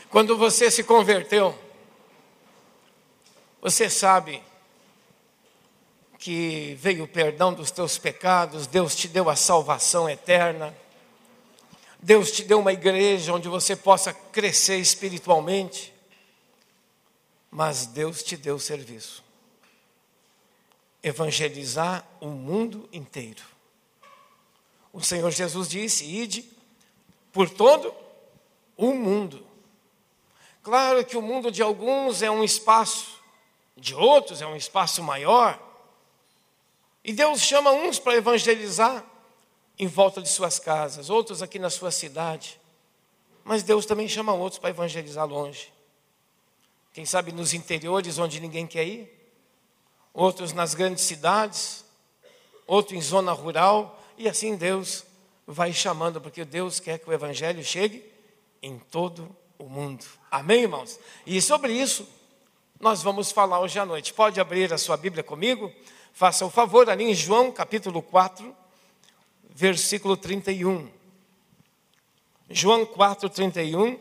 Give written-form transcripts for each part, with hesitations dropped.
Quando você se converteu, você sabe que veio o perdão dos teus pecados, Deus te deu a salvação eterna, Deus te deu uma igreja onde você possa crescer espiritualmente, mas Deus te deu serviço: evangelizar o mundo inteiro. O Senhor Jesus disse: ide por todo o mundo. Claro que o mundo de alguns é um espaço, de outros é um espaço maior. E Deus chama uns para evangelizar em volta de suas casas, outros aqui na sua cidade. Mas Deus também chama outros para evangelizar longe. Quem sabe nos interiores onde ninguém quer ir, outros nas grandes cidades, outro em zona rural, e assim Deus vai chamando, porque Deus quer que o evangelho chegue em todo o mundo. Amém, irmãos? E sobre isso nós vamos falar hoje à noite. Pode abrir a sua Bíblia comigo? Faça o favor, ali em João capítulo 4, versículo 31. João 4, 31.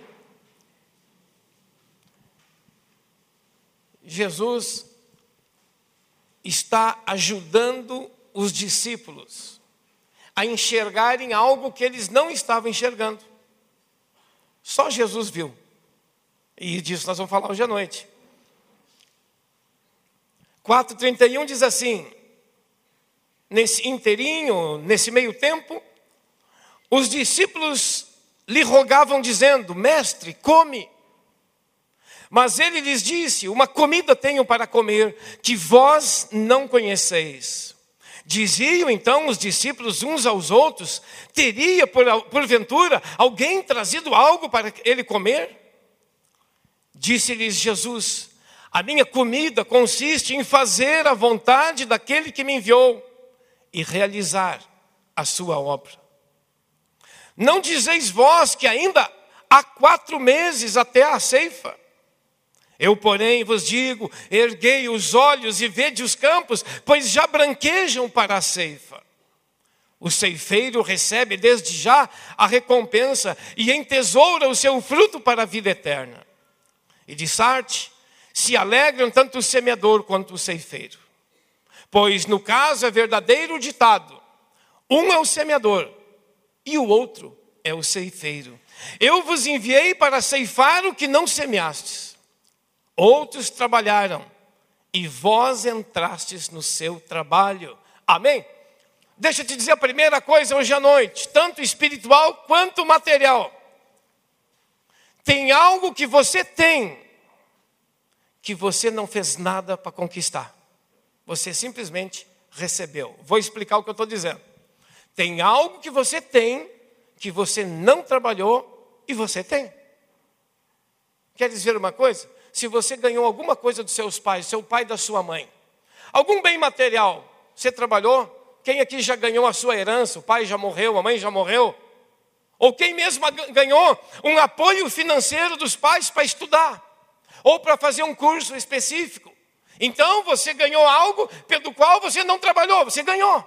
Jesus está ajudando os discípulos a enxergarem algo que eles não estavam enxergando. Só Jesus viu. E disso nós vamos falar hoje à noite. 4:31 diz assim: nesse inteirinho, nesse meio tempo, os discípulos lhe rogavam dizendo: mestre, come. Mas ele lhes disse: uma comida tenho para comer, que vós não conheceis. Diziam então os discípulos uns aos outros: teria porventura alguém trazido algo para ele comer? Disse-lhes Jesus: a minha comida consiste em fazer a vontade daquele que me enviou e realizar a sua obra. Não dizeis vós que ainda há 4 meses até a ceifa? Eu, porém, vos digo: erguei os olhos e vede os campos, pois já branquejam para a ceifa. O ceifeiro recebe desde já a recompensa e entesoura o seu fruto para a vida eterna. E de Sarte se alegram tanto o semeador quanto o ceifeiro. Pois no caso é verdadeiro o ditado: um é o semeador e o outro é o ceifeiro. Eu vos enviei para ceifar o que não semeastes. Outros trabalharam e vós entrastes no seu trabalho. Amém? Deixa eu te dizer a primeira coisa hoje à noite, tanto espiritual quanto material. Tem algo que você tem, que você não fez nada para conquistar. Você simplesmente recebeu. Vou explicar o que eu estou dizendo. Tem algo que você tem, que você não trabalhou e você tem. Quer dizer uma coisa? Se você ganhou alguma coisa dos seus pais, seu pai e da sua mãe, algum bem material, você trabalhou? Quem aqui já ganhou a sua herança? O pai já morreu, a mãe já morreu? Ou quem mesmo ganhou um apoio financeiro dos pais para estudar? Ou para fazer um curso específico? Então você ganhou algo pelo qual você não trabalhou, você ganhou.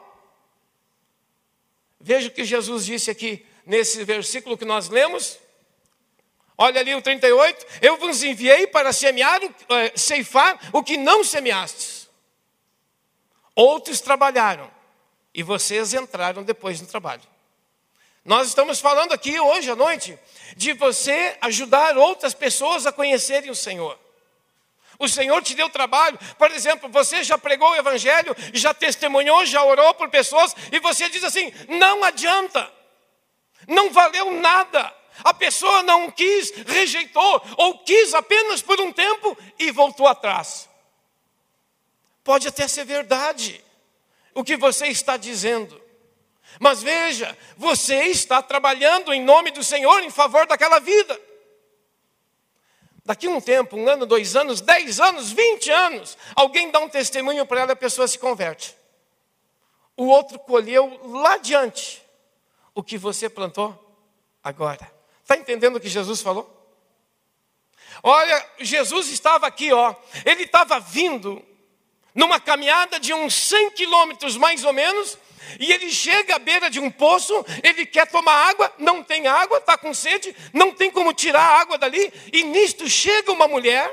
Veja o que Jesus disse aqui nesse versículo que nós lemos. Olha ali o 38, eu vos enviei para ceifar o que não semeastes. Outros trabalharam e vocês entraram depois no trabalho. Nós estamos falando aqui hoje à noite de você ajudar outras pessoas a conhecerem o Senhor. O Senhor te deu trabalho, por exemplo, você já pregou o evangelho, já testemunhou, já orou por pessoas e você diz assim: não adianta, não valeu nada. A pessoa não quis, rejeitou, ou quis apenas por um tempo e voltou atrás. Pode até ser verdade o que você está dizendo, mas veja, você está trabalhando em nome do Senhor em favor daquela vida. Daqui um tempo, 1 ano, 2 anos, 10 anos, 20 anos, alguém dá um testemunho para ela e a pessoa se converte. O outro colheu lá adiante o que você plantou agora. Está entendendo o que Jesus falou? Olha, Jesus estava aqui, ele estava vindo numa caminhada de uns 100 quilômetros mais ou menos, E ele chega à beira de um poço, ele quer tomar água, não tem água, está com sede, não tem como tirar a água dali. E nisto chega uma mulher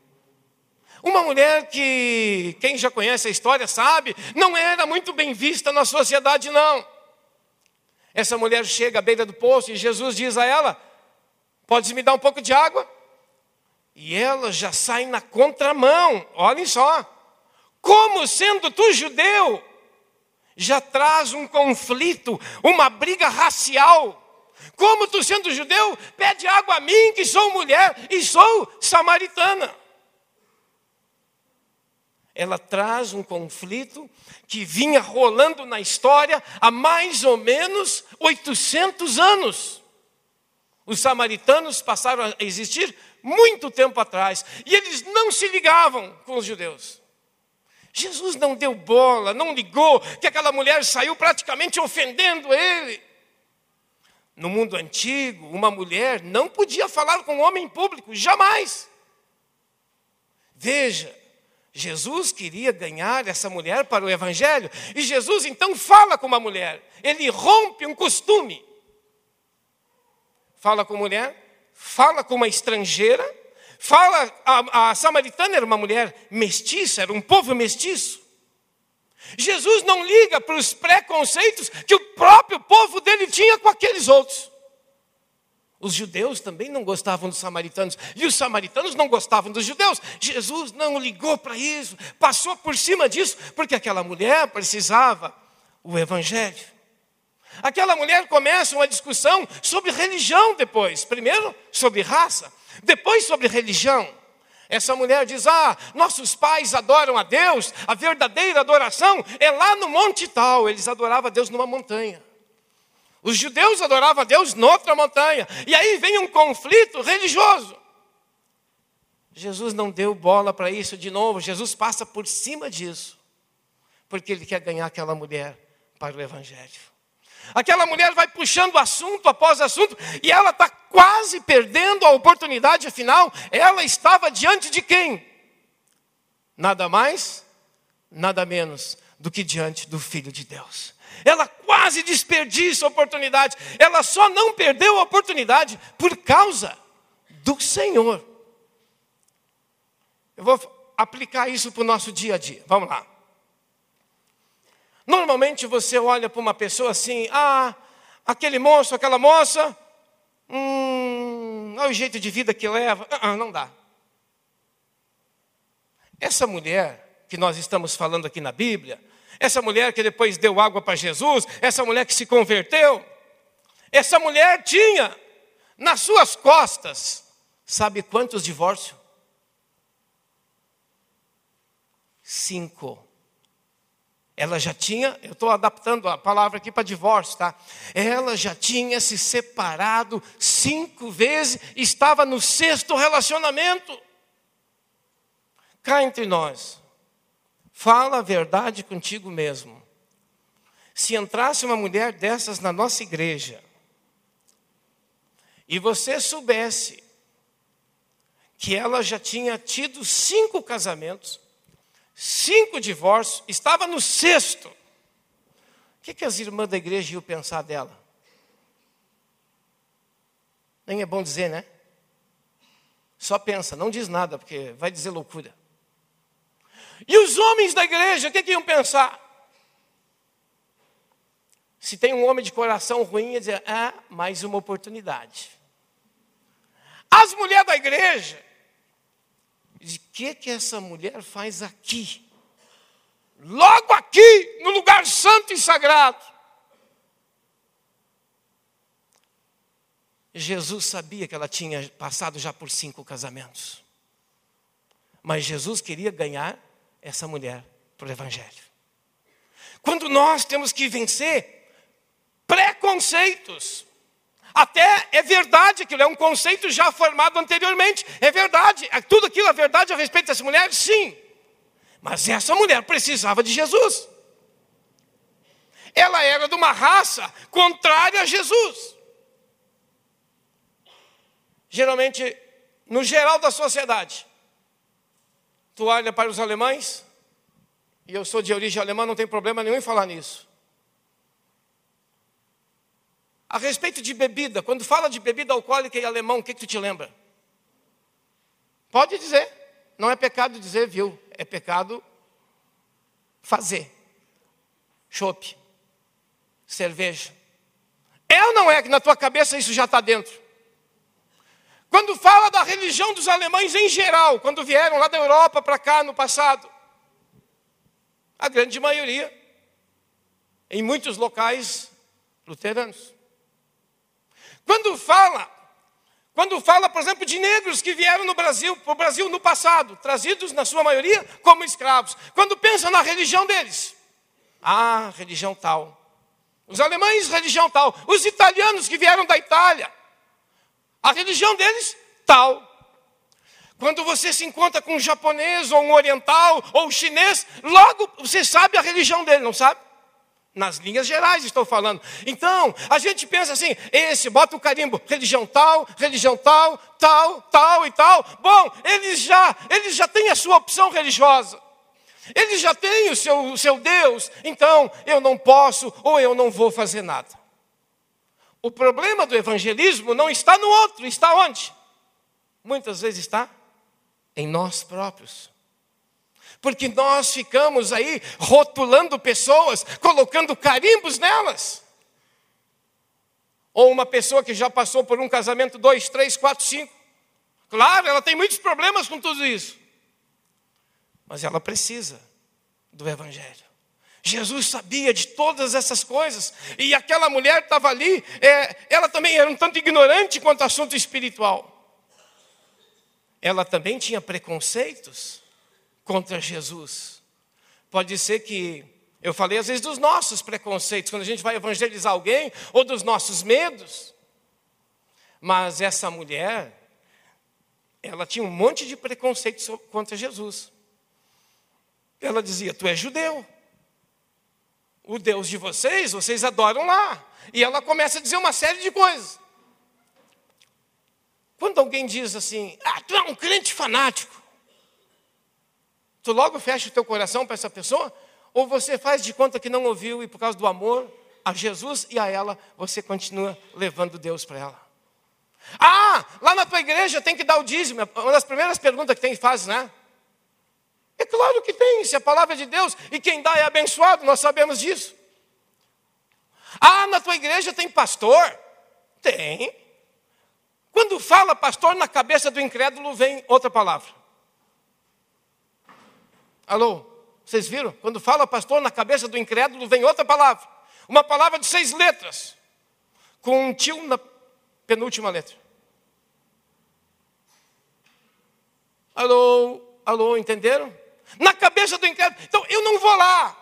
que, quem já conhece a história sabe, não era muito bem vista na sociedade, não. Essa mulher chega à beira do poço e Jesus diz a ela: podes me dar um pouco de água? E ela já sai na contramão, olhem só. Como sendo tu judeu, já traz um conflito, uma briga racial. Como tu sendo judeu, pede água a mim, que sou mulher e sou samaritana. Ela traz um conflito que vinha rolando na história há mais ou menos 800 anos. Os samaritanos passaram a existir muito tempo atrás. E eles não se ligavam com os judeus. Jesus não deu bola, não ligou, que aquela mulher saiu praticamente ofendendo ele. No mundo antigo, uma mulher não podia falar com um homem em público, jamais. Veja, Jesus queria ganhar essa mulher para o evangelho. E Jesus então fala com uma mulher. Ele rompe um costume. Fala com a mulher, fala com uma estrangeira, fala, a samaritana era uma mulher mestiça, era um povo mestiço. Jesus não liga para os preconceitos que o próprio povo dele tinha com aqueles outros. Os judeus também não gostavam dos samaritanos, e os samaritanos não gostavam dos judeus. Jesus não ligou para isso, passou por cima disso, porque aquela mulher precisava o evangelho. Aquela mulher começa uma discussão sobre religião depois. Primeiro sobre raça, depois sobre religião. Essa mulher diz: nossos pais adoram a Deus, a verdadeira adoração é lá no monte tal. Eles adoravam a Deus numa montanha. Os judeus adoravam a Deus noutra montanha. E aí vem um conflito religioso. Jesus não deu bola para isso de novo. Jesus passa por cima disso, porque ele quer ganhar aquela mulher para o evangelho. Aquela mulher vai puxando assunto após assunto, e ela está quase perdendo a oportunidade. Afinal, ela estava diante de quem? Nada mais, nada menos do que diante do Filho de Deus. Ela quase desperdiça a oportunidade. Ela só não perdeu a oportunidade por causa do Senhor. Eu vou aplicar isso para o nosso dia a dia. Vamos lá. Normalmente você olha para uma pessoa assim: aquele moço, aquela moça, olha o jeito de vida que leva. Não dá. Essa mulher que nós estamos falando aqui na Bíblia, essa mulher que depois deu água para Jesus, essa mulher que se converteu, essa mulher tinha nas suas costas, sabe quantos divórcios? 5. Ela já tinha, eu estou adaptando a palavra aqui para divórcio, tá? Ela já tinha se separado 5 vezes, estava no 6º relacionamento. Cá entre nós, fala a verdade contigo mesmo. Se entrasse uma mulher dessas na nossa igreja, e você soubesse que ela já tinha tido 5 casamentos, 5 divórcios, estava no 6º, o que as irmãs da igreja iam pensar dela? Nem é bom dizer, né? Só pensa, não diz nada, porque vai dizer loucura. E os homens da igreja, o que iam pensar? Se tem um homem de coração ruim, ia dizer: mais uma oportunidade. As mulheres da igreja, de que essa mulher faz aqui? Logo aqui, no lugar santo e sagrado. Jesus sabia que ela tinha passado já por 5 casamentos. Mas Jesus queria ganhar essa mulher para o evangelho. Quando nós temos que vencer preconceitos, até é verdade aquilo, é um conceito já formado anteriormente, é verdade, tudo aquilo é verdade a respeito dessa mulher, sim. Mas essa mulher precisava de Jesus. Ela era de uma raça contrária a Jesus. Geralmente, no geral da sociedade, tu olha para os alemães, e eu sou de origem alemã, não tem problema nenhum em falar nisso. A respeito de bebida, quando fala de bebida alcoólica em alemão, o que tu te lembra? Pode dizer. Não é pecado dizer, viu? É pecado fazer. Chopp, cerveja. É ou não é que na tua cabeça isso já está dentro? Quando fala da religião dos alemães em geral, quando vieram lá da Europa para cá no passado, a grande maioria, em muitos locais luteranos. Quando fala, por exemplo, de negros que vieram para o Brasil no passado, trazidos na sua maioria como escravos. Quando pensa na religião deles, religião tal. Os alemães, religião tal. Os italianos que vieram da Itália, a religião deles, tal. Quando você se encontra com um japonês, ou um oriental, ou um chinês, logo você sabe a religião dele, não sabe? Nas linhas gerais estou falando. Então, a gente pensa assim, bota o carimbo, religião tal, tal e tal. Bom, eles já têm a sua opção religiosa. Eles já têm o seu Deus, então eu não posso ou eu não vou fazer nada. O problema do evangelismo não está no outro, está onde? Muitas vezes está em nós próprios. Porque nós ficamos aí rotulando pessoas, colocando carimbos nelas. Ou uma pessoa que já passou por um casamento 2, 3, 4, 5. Claro, ela tem muitos problemas com tudo isso. Mas ela precisa do evangelho. Jesus sabia de todas essas coisas. E aquela mulher estava ali, ela também era um tanto ignorante quanto ao assunto espiritual. Ela também tinha preconceitos contra Jesus. Pode ser que, eu falei às vezes dos nossos preconceitos, quando a gente vai evangelizar alguém, ou dos nossos medos. Mas essa mulher, ela tinha um monte de preconceitos contra Jesus. Ela dizia, tu és judeu. O Deus de vocês adoram lá. E ela começa a dizer uma série de coisas. Quando alguém diz assim, tu é um crente fanático, tu logo fecha o teu coração para essa pessoa? Ou você faz de conta que não ouviu e por causa do amor a Jesus e a ela, você continua levando Deus para ela? Lá na tua igreja tem que dar o dízimo. Uma das primeiras perguntas que faz, né? É claro que tem, se é a palavra de Deus, e quem dá é abençoado, nós sabemos disso. Na tua igreja tem pastor? Tem. Quando fala pastor, na cabeça do incrédulo vem outra palavra. Alô, vocês viram? Quando fala pastor, na cabeça do incrédulo vem outra palavra. Uma palavra de 6 letras, com um tio na penúltima letra. Alô, entenderam? Na cabeça do incrédulo. Então, eu não vou lá.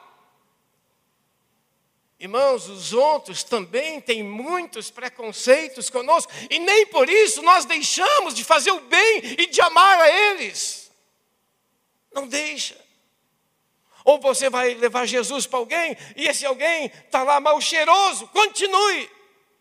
Irmãos, os outros também têm muitos preconceitos conosco. E nem por isso nós deixamos de fazer o bem e de amar a eles. Não deixa. Ou você vai levar Jesus para alguém, e esse alguém está lá mal cheiroso. Continue.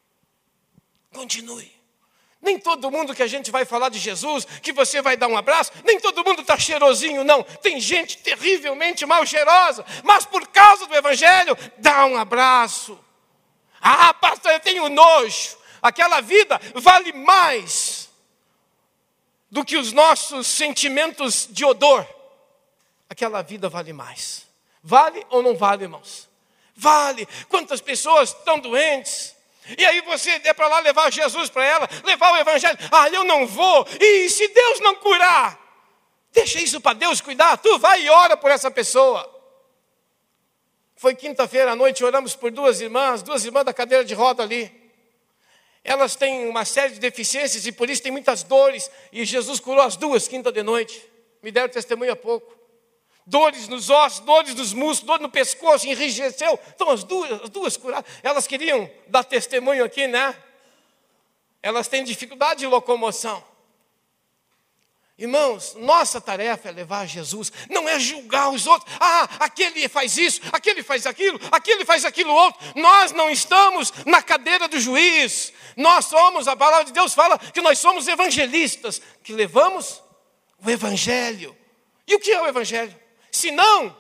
Nem todo mundo que a gente vai falar de Jesus, que você vai dar um abraço, nem todo mundo está cheirosinho, não. Tem gente terrivelmente mal cheirosa, mas por causa do evangelho, dá um abraço. Pastor, eu tenho nojo. Aquela vida vale mais do que os nossos sentimentos de odor. Aquela vida vale mais. Vale ou não vale, irmãos? Vale. Quantas pessoas estão doentes? E aí você é para lá levar Jesus para ela, levar o evangelho. Eu não vou. E se Deus não curar? Deixa isso para Deus cuidar. Tu vai e ora por essa pessoa. Foi quinta-feira à noite, oramos por duas irmãs da cadeira de roda ali. Elas têm uma série de deficiências e por isso têm muitas dores. E Jesus curou as duas quinta de noite. Me deram testemunho há pouco. Dores nos ossos, dores nos músculos, dor no pescoço, enrijeceu. Então as duas curadas. Elas queriam dar testemunho aqui, né? Elas têm dificuldade de locomoção. Irmãos, nossa tarefa é levar Jesus. Não é julgar os outros. Aquele faz isso, aquele faz aquilo outro. Nós não estamos na cadeira do juiz. Nós somos, a palavra de Deus fala que nós somos evangelistas, que levamos o evangelho. E o que é o evangelho? Se não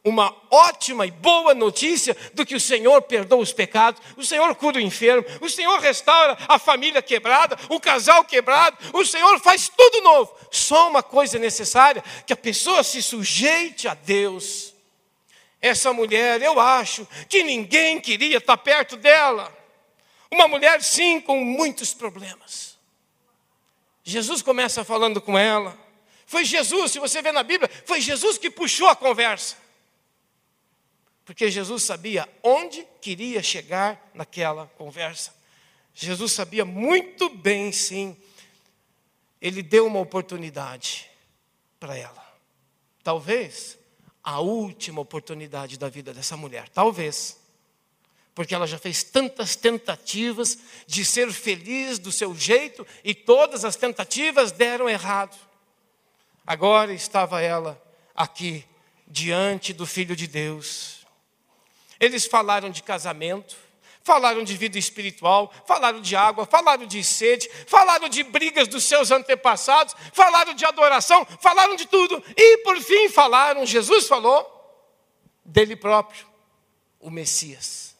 uma ótima e boa notícia do que o Senhor perdoa os pecados, o Senhor cura o enfermo, o Senhor restaura a família quebrada, o casal quebrado, o Senhor faz tudo novo. Só uma coisa necessária, que a pessoa se sujeite a Deus. Essa mulher, eu acho que ninguém queria estar perto dela. Uma mulher, sim, com muitos problemas. Jesus começa falando com ela. Foi Jesus, se você vê na Bíblia, foi Jesus que puxou a conversa. Porque Jesus sabia onde queria chegar naquela conversa. Jesus sabia muito bem, sim. Ele deu uma oportunidade para ela. Talvez a última oportunidade da vida dessa mulher. Talvez. Porque ela já fez tantas tentativas de ser feliz do seu jeito e todas as tentativas deram errado. Agora estava ela aqui, diante do Filho de Deus. Eles falaram de casamento, falaram de vida espiritual, falaram de água, falaram de sede, falaram de brigas dos seus antepassados, falaram de adoração, falaram de tudo. E por fim falaram, Jesus falou dele próprio, o Messias.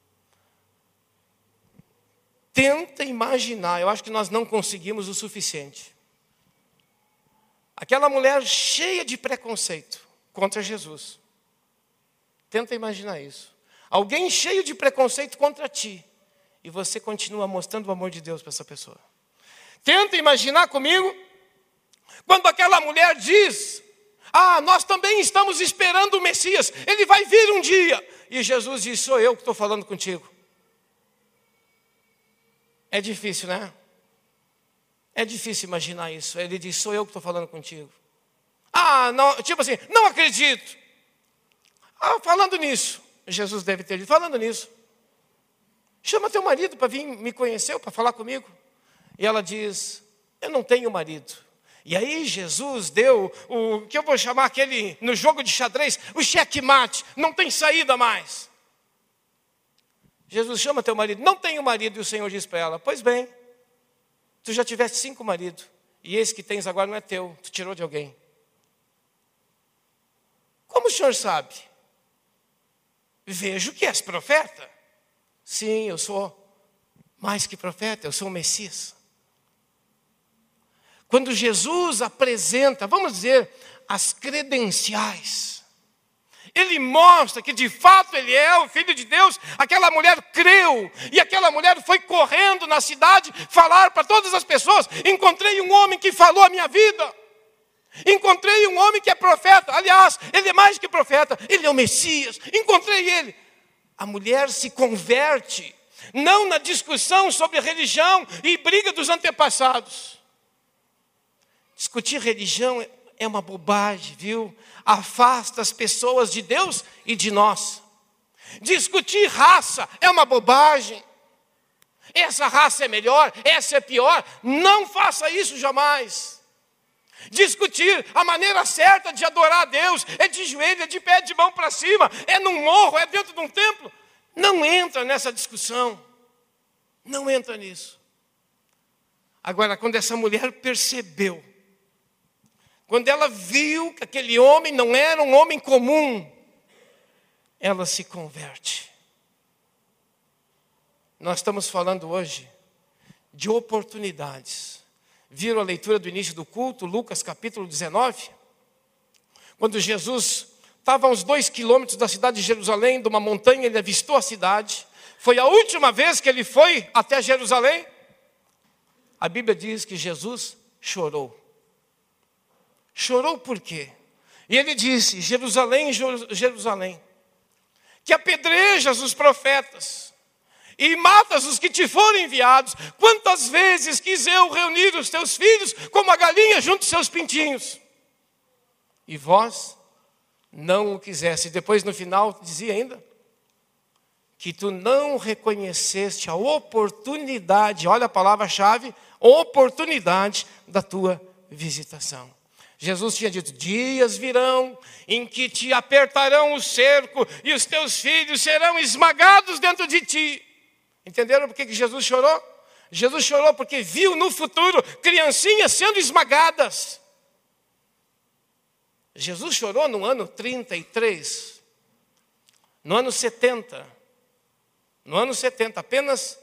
Tenta imaginar, eu acho que nós não conseguimos o suficiente. Aquela mulher cheia de preconceito contra Jesus. Tenta imaginar isso. Alguém cheio de preconceito contra ti. E você continua mostrando o amor de Deus para essa pessoa. Tenta imaginar comigo. Quando aquela mulher diz: nós também estamos esperando o Messias. Ele vai vir um dia. E Jesus diz: sou eu que estou falando contigo. É difícil, né? É difícil imaginar isso. Ele diz: sou eu que estou falando contigo. Não, tipo assim, não acredito. Falando nisso. Jesus deve ter dito, falando nisso, chama teu marido para vir me conhecer, para falar comigo. E ela diz: eu não tenho marido. E aí Jesus deu o que eu vou chamar aquele, no jogo de xadrez, o checkmate, não tem saída mais. Jesus chama teu marido, não tenho marido. E o Senhor diz para ela: pois bem, tu já tiveste 5 maridos, e esse que tens agora não é teu, tu tirou de alguém. Como o senhor sabe? Vejo que és profeta. Sim, eu sou mais que profeta, eu sou o Messias. Quando Jesus apresenta, vamos dizer, as credenciais, ele mostra que de fato ele é o Filho de Deus. Aquela mulher creu, e aquela mulher foi correndo na cidade falar para todas as pessoas: encontrei um homem que falou a minha vida. Encontrei um homem que é profeta. Aliás, ele é mais que profeta, ele é o Messias. Encontrei ele. A mulher se converte, não na discussão sobre religião e briga dos antepassados. Discutir religião é uma bobagem, viu? Afasta as pessoas de Deus e de nós. Discutir raça é uma bobagem. Essa raça é melhor, essa é pior. Não faça isso jamais. Discutir a maneira certa de adorar a Deus é de joelho, é de pé, de mão para cima, é num morro, é dentro de um templo. Não entra nessa discussão. Não entra nisso. Agora, quando essa mulher percebeu, quando ela viu que aquele homem não era um homem comum, ela se converte. Nós estamos falando hoje de oportunidades. Viram a leitura do início do culto, Lucas capítulo 19? Quando Jesus estava a uns 2 quilômetros da cidade de Jerusalém, de uma montanha, ele avistou a cidade. Foi a última vez que ele foi até Jerusalém. A Bíblia diz que Jesus chorou. Chorou por quê? E ele disse: Jerusalém, Jerusalém, que apedrejas os profetas e matas os que te forem enviados. Quantas vezes quis eu reunir os teus filhos como a galinha junto aos seus pintinhos, e vós não o quiseste. Depois no final dizia ainda que tu não reconheceste a oportunidade, olha a palavra-chave, oportunidade da tua visitação. Jesus tinha dito: dias virão em que te apertarão o cerco e os teus filhos serão esmagados dentro de ti. Entenderam por que Jesus chorou? Jesus chorou porque viu no futuro criancinhas sendo esmagadas. Jesus chorou no ano 33 No ano 70, apenas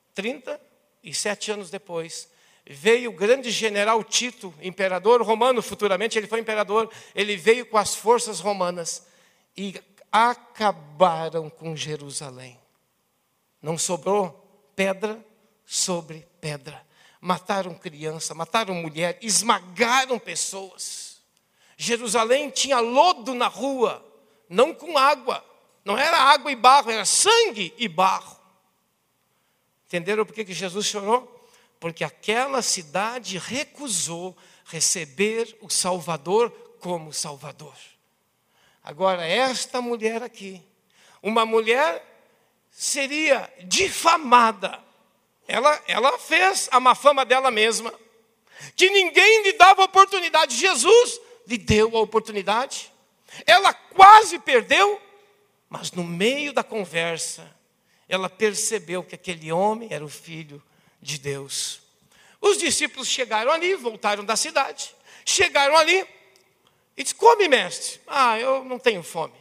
37 anos depois, veio o grande general Tito, imperador romano, futuramente ele foi imperador, ele veio com as forças romanas e acabaram com Jerusalém. Não sobrou pedra sobre pedra. Mataram criança, mataram mulher, esmagaram pessoas. Jerusalém tinha lodo na rua, não com água. Não era água e barro, era sangue e barro. Entenderam por que Jesus chorou? Porque aquela cidade recusou receber o Salvador como Salvador. Agora, esta mulher aqui, uma mulher seria difamada. Ela fez a má fama dela mesma, que ninguém lhe dava oportunidade. Jesus lhe deu a oportunidade. Ela quase perdeu, mas no meio da conversa, ela percebeu que aquele homem era o Filho de Deus. Os discípulos chegaram ali, voltaram da cidade. Chegaram ali e disse: come, mestre. Eu não tenho fome.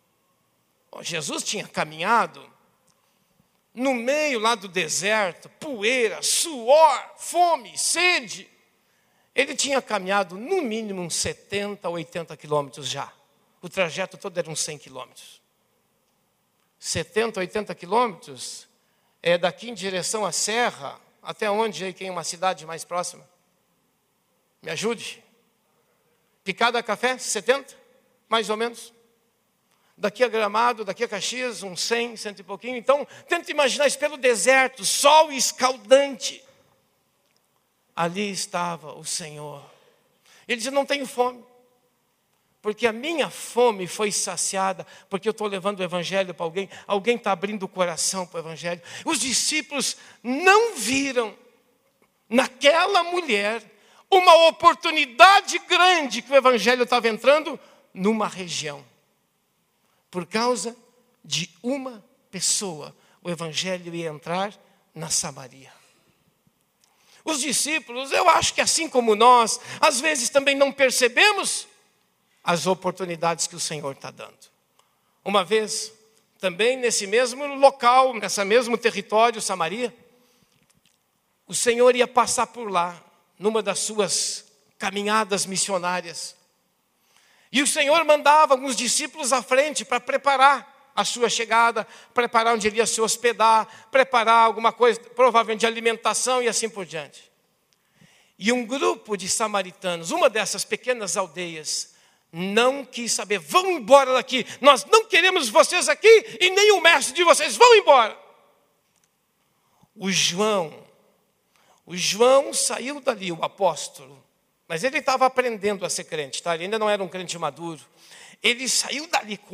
Jesus tinha caminhado no meio lá do deserto, poeira, suor, fome, sede. Ele tinha caminhado no mínimo uns 70, 80 quilômetros já. O trajeto todo era uns 100 quilômetros. 70, 80 quilômetros é daqui em direção à serra, até onde aí tem uma cidade mais próxima? Me ajude. Picada Café, 70, mais ou menos. Daqui a Gramado, daqui a Caxias, uns 100, 100 e pouquinho. Então, tenta imaginar isso pelo deserto, sol escaldante. Ali estava o Senhor. Ele disse: não tenho fome, porque a minha fome foi saciada, porque eu estou levando o Evangelho para alguém. Alguém está abrindo o coração para o Evangelho. Os discípulos não viram naquela mulher uma oportunidade grande que o Evangelho estava entrando numa região. Por causa de uma pessoa, o Evangelho ia entrar na Samaria. Os discípulos, eu acho que assim como nós, às vezes também não percebemos as oportunidades que o Senhor está dando. Uma vez, também nesse mesmo local, nesse mesmo território, Samaria, o Senhor ia passar por lá, numa das suas caminhadas missionárias. E o Senhor mandava alguns discípulos à frente para preparar a sua chegada, preparar onde ele ia se hospedar, preparar alguma coisa, provavelmente de alimentação e assim por diante. E um grupo de samaritanos, uma dessas pequenas aldeias, não quis saber: vão embora daqui, nós não queremos vocês aqui e nem o mestre de vocês, vão embora. O João saiu dali, o apóstolo, mas ele estava aprendendo a ser crente, tá? Ele ainda não era um crente maduro. Ele saiu dali com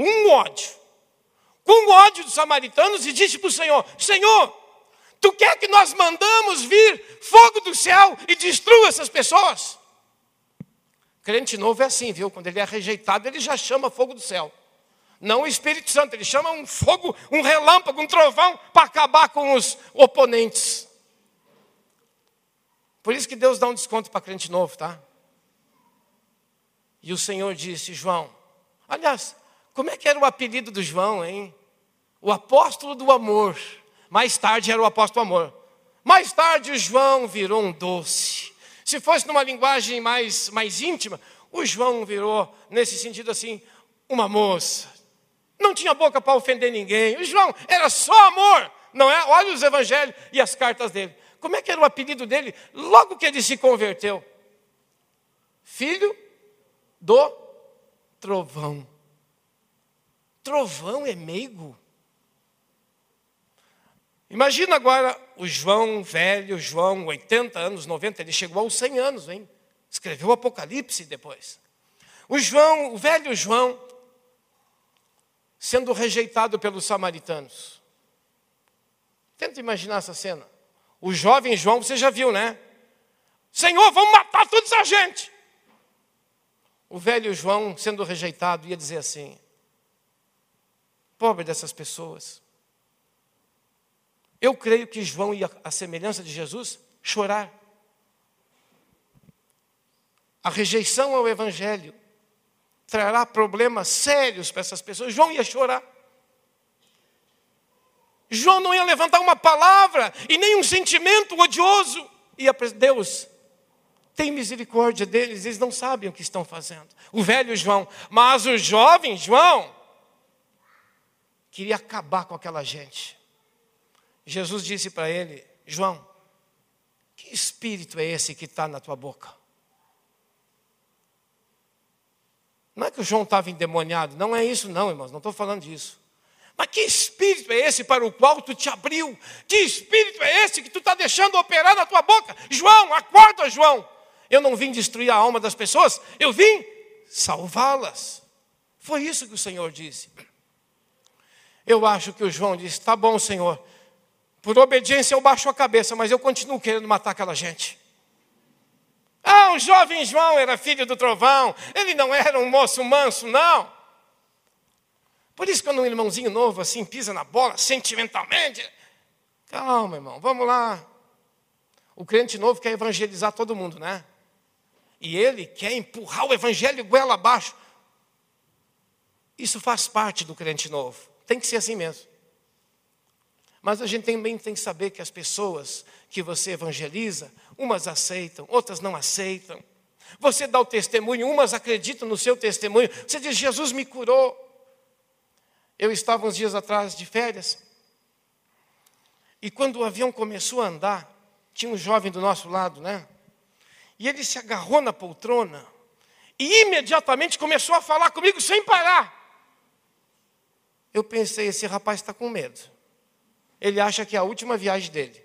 ódio dos samaritanos, e disse para o Senhor: Senhor, tu quer que nós mandamos vir fogo do céu e destrua essas pessoas? Crente novo é assim, viu? Quando ele é rejeitado, ele já chama fogo do céu. Não o Espírito Santo, ele chama um fogo, um relâmpago, um trovão, para acabar com os oponentes. Por isso que Deus dá um desconto para crente novo, tá? E o Senhor disse: João, aliás, como é que era o apelido do João, hein? O apóstolo do amor. Mais tarde era o apóstolo do amor. Mais tarde o João virou um doce. Se fosse numa linguagem mais íntima, o João virou, nesse sentido assim, uma moça. Não tinha boca para ofender ninguém. O João era só amor, não é? Olha os evangelhos e as cartas dele. Como é que era o apelido dele logo que ele se converteu? Filho do trovão. Trovão é meigo. Imagina agora o João velho, João 80 anos, 90, ele chegou aos 100 anos, hein? Escreveu o Apocalipse depois. O velho João, sendo rejeitado pelos samaritanos. Tenta imaginar essa cena. O jovem João, você já viu, né? Senhor, vamos matar toda essa gente. O velho João, sendo rejeitado, ia dizer assim: pobre dessas pessoas. Eu creio que João ia, à semelhança de Jesus, chorar. A rejeição ao Evangelho trará problemas sérios para essas pessoas. João ia chorar. João não ia levantar uma palavra e nem um sentimento odioso. Deus, tem misericórdia deles, eles não sabem o que estão fazendo. O velho João, mas o jovem João queria acabar com aquela gente. Jesus disse para ele: João, que espírito é esse que está na tua boca? Não é que o João estava endemoniado, não é isso não, irmãos, não estou falando disso. Mas que espírito é esse para o qual tu te abriu? Que espírito é esse que tu está deixando operar na tua boca? João, acorda, João. Eu não vim destruir a alma das pessoas, eu vim salvá-las. Foi isso que o Senhor disse. Eu acho que o João disse: tá bom, Senhor, por obediência eu baixo a cabeça, mas eu continuo querendo matar aquela gente. Ah, o jovem João era filho do trovão, ele não era um moço manso, não. Por isso, quando um irmãozinho novo assim pisa na bola sentimentalmente, calma, irmão, vamos lá. O crente novo quer evangelizar todo mundo, né? E ele quer empurrar o evangelho goela abaixo. Isso faz parte do crente novo. Tem que ser assim mesmo. Mas a gente também tem que saber que as pessoas que você evangeliza, umas aceitam, outras não aceitam. Você dá o testemunho, umas acreditam no seu testemunho. Você diz: Jesus me curou. Eu estava uns dias atrás de férias, e quando o avião começou a andar, tinha um jovem do nosso lado, né? E ele se agarrou na poltrona, e imediatamente começou a falar comigo sem parar. Eu pensei: esse rapaz está com medo. Ele acha que é a última viagem dele.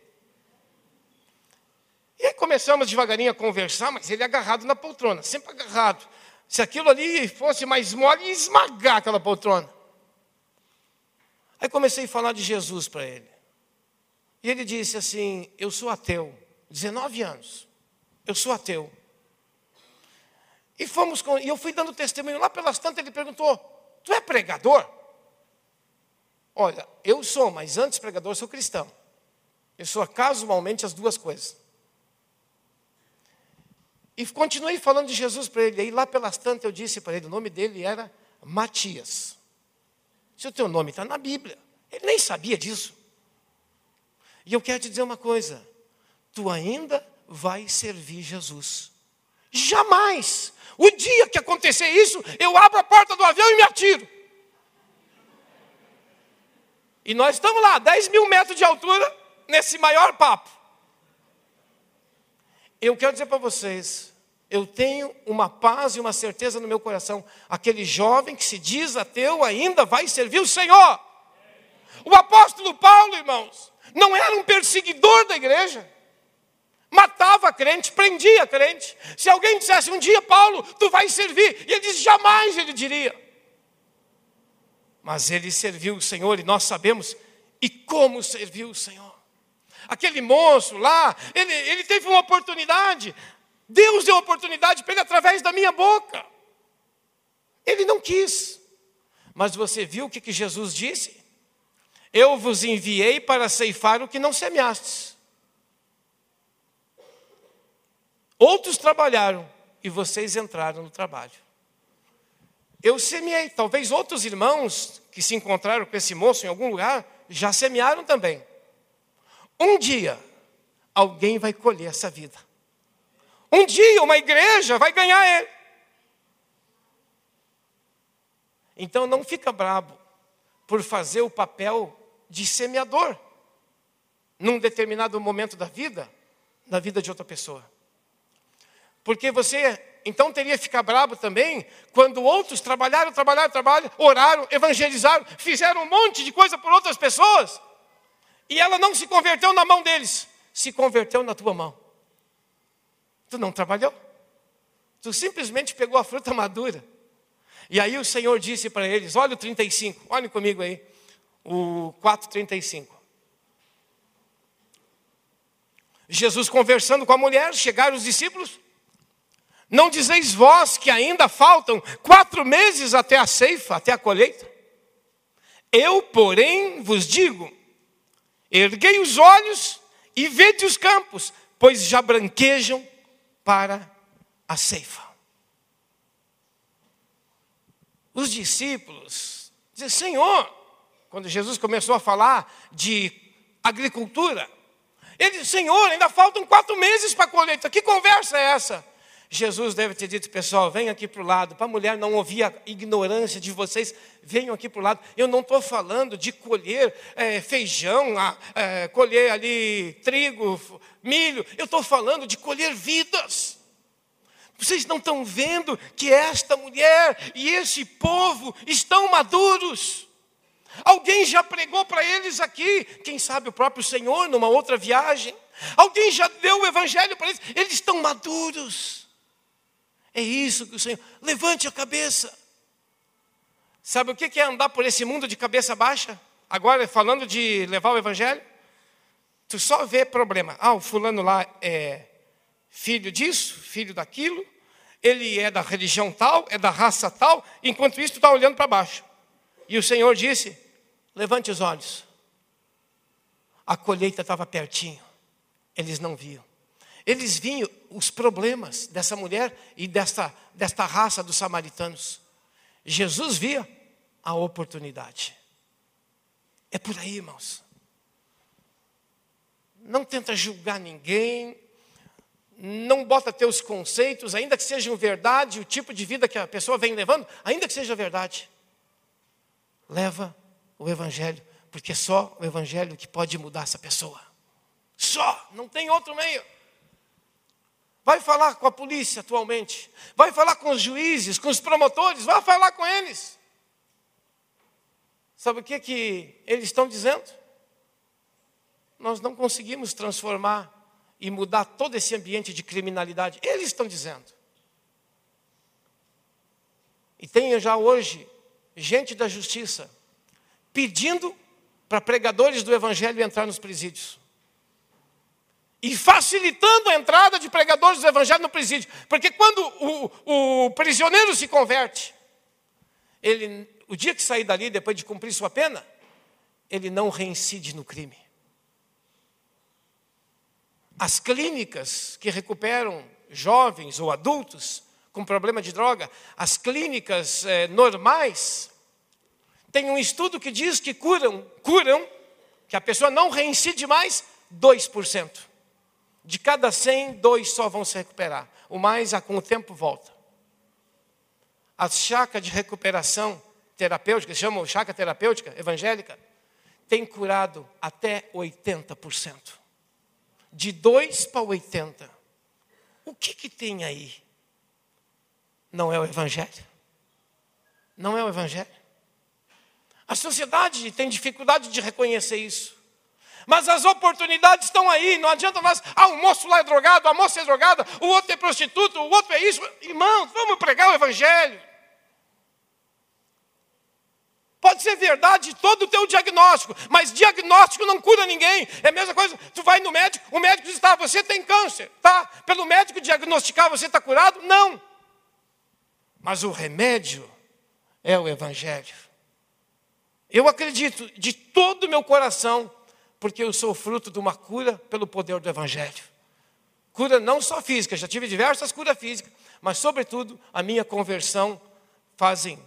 E aí começamos devagarinho a conversar, mas ele agarrado na poltrona, sempre agarrado. Se aquilo ali fosse mais mole, ia esmagar aquela poltrona. Aí comecei a falar de Jesus para ele. E ele disse assim: eu sou ateu, 19 anos, eu sou ateu. E eu fui dando testemunho, lá pelas tantas ele perguntou: tu é pregador? Olha, eu sou, mas antes de pregador, eu sou cristão. Eu sou casualmente as duas coisas. E continuei falando de Jesus para ele. Aí lá pelas tantas eu disse para ele, o nome dele era Matias. Se o teu nome está na Bíblia. Ele nem sabia disso. E eu quero te dizer uma coisa: tu ainda vai servir Jesus. Jamais. O dia que acontecer isso, eu abro a porta do avião e me atiro. E nós estamos lá, 10 mil metros de altura, nesse maior papo. Eu quero dizer para vocês, eu tenho uma paz e uma certeza no meu coração. Aquele jovem que se diz ateu ainda vai servir o Senhor. O apóstolo Paulo, irmãos, não era um perseguidor da igreja. Matava crente, prendia crente. Se alguém dissesse um dia: Paulo, tu vais servir, e ele disse: jamais ele diria. Mas ele serviu o Senhor, e nós sabemos e como serviu o Senhor. Aquele moço lá, ele teve uma oportunidade. Deus deu oportunidade para ele através da minha boca. Ele não quis. Mas você viu o que Jesus disse? Eu vos enviei para ceifar o que não semeastes. Outros trabalharam e vocês entraram no trabalho. Eu semeei. Talvez outros irmãos que se encontraram com esse moço em algum lugar já semearam também. Um dia, alguém vai colher essa vida. Um dia, uma igreja vai ganhar ele. Então, não fica bravo por fazer o papel de semeador num determinado momento da vida, na vida de outra pessoa. Porque você, então, teria que ficar bravo também quando outros trabalharam, oraram, evangelizaram, fizeram um monte de coisa por outras pessoas, e ela não se converteu na mão deles, se converteu na tua mão. Tu não trabalhou. Tu simplesmente pegou a fruta madura. E aí o Senhor disse para eles, olha o 35, olhem comigo aí, o 4:35. Jesus conversando com a mulher, chegaram os discípulos. Não dizeis vós que ainda faltam 4 meses até a ceifa, até a colheita? Eu, porém, vos digo, erguei os olhos e vede os campos, pois já branquejam para a ceifa. Os discípulos dizem, Senhor, quando Jesus começou a falar de agricultura, ele disse: Senhor, ainda faltam 4 meses para a colheita. Que conversa é essa? Jesus deve ter dito: pessoal, venham aqui para o lado. Para a mulher não ouvir a ignorância de vocês, venham aqui para o lado. Eu não estou falando de colher feijão, colher ali trigo, milho. Eu estou falando de colher vidas. Vocês não estão vendo que esta mulher e esse povo estão maduros? Alguém já pregou para eles aqui, quem sabe o próprio Senhor numa outra viagem. Alguém já deu o evangelho para eles, eles estão maduros. É isso que o Senhor... Levante a cabeça. Sabe o que é andar por esse mundo de cabeça baixa? Agora falando de levar o evangelho, tu só vê problema. O fulano lá é filho disso, filho daquilo, ele é da religião tal, é da raça tal, enquanto isso tu está olhando para baixo. E o Senhor disse: levante os olhos. A colheita estava pertinho. Eles não viam. Eles viam os problemas dessa mulher e desta raça dos samaritanos. Jesus via a oportunidade. É por aí, irmãos. Não tenta julgar ninguém. Não bota teus conceitos, ainda que sejam verdade, o tipo de vida que a pessoa vem levando, ainda que seja verdade. Leva o evangelho, porque é só o evangelho que pode mudar essa pessoa. Só, não tem outro meio. Vai falar com a polícia atualmente, vai falar com os juízes, com os promotores, vai falar com eles. Sabe o que eles estão dizendo? Nós não conseguimos transformar e mudar todo esse ambiente de criminalidade. Eles estão dizendo. E tem já hoje gente da justiça pedindo para pregadores do evangelho entrar nos presídios. E facilitando a entrada de pregadores do evangelho no presídio. Porque quando o prisioneiro se converte, o dia que sair dali, depois de cumprir sua pena, ele não reincide no crime. As clínicas que recuperam jovens ou adultos com problema de droga, as clínicas normais, tem um estudo que diz que curam, que a pessoa não reincide mais, 2%. De cada 100, 2 só vão se recuperar. O mais, com o tempo, volta. As chacras de recuperação terapêutica, se chamam chacra terapêutica evangélica, tem curado até 80%. De 2 para 80. O que tem aí? Não é o evangelho? Não é o evangelho? A sociedade tem dificuldade de reconhecer isso. Mas as oportunidades estão aí. Não adianta nós, o moço lá é drogado, a moça é drogada, o outro é prostituto, o outro é isso. Irmãos, vamos pregar o evangelho. Pode ser verdade todo o teu diagnóstico, mas diagnóstico não cura ninguém. É a mesma coisa, tu vai no médico, o médico diz: você tem câncer, tá? Pelo médico diagnosticar, você está curado? Não. Mas o remédio é o evangelho. Eu acredito de todo o meu coração, porque eu sou fruto de uma cura pelo poder do evangelho. Cura não só física, já tive diversas curas físicas, mas sobretudo a minha conversão fazem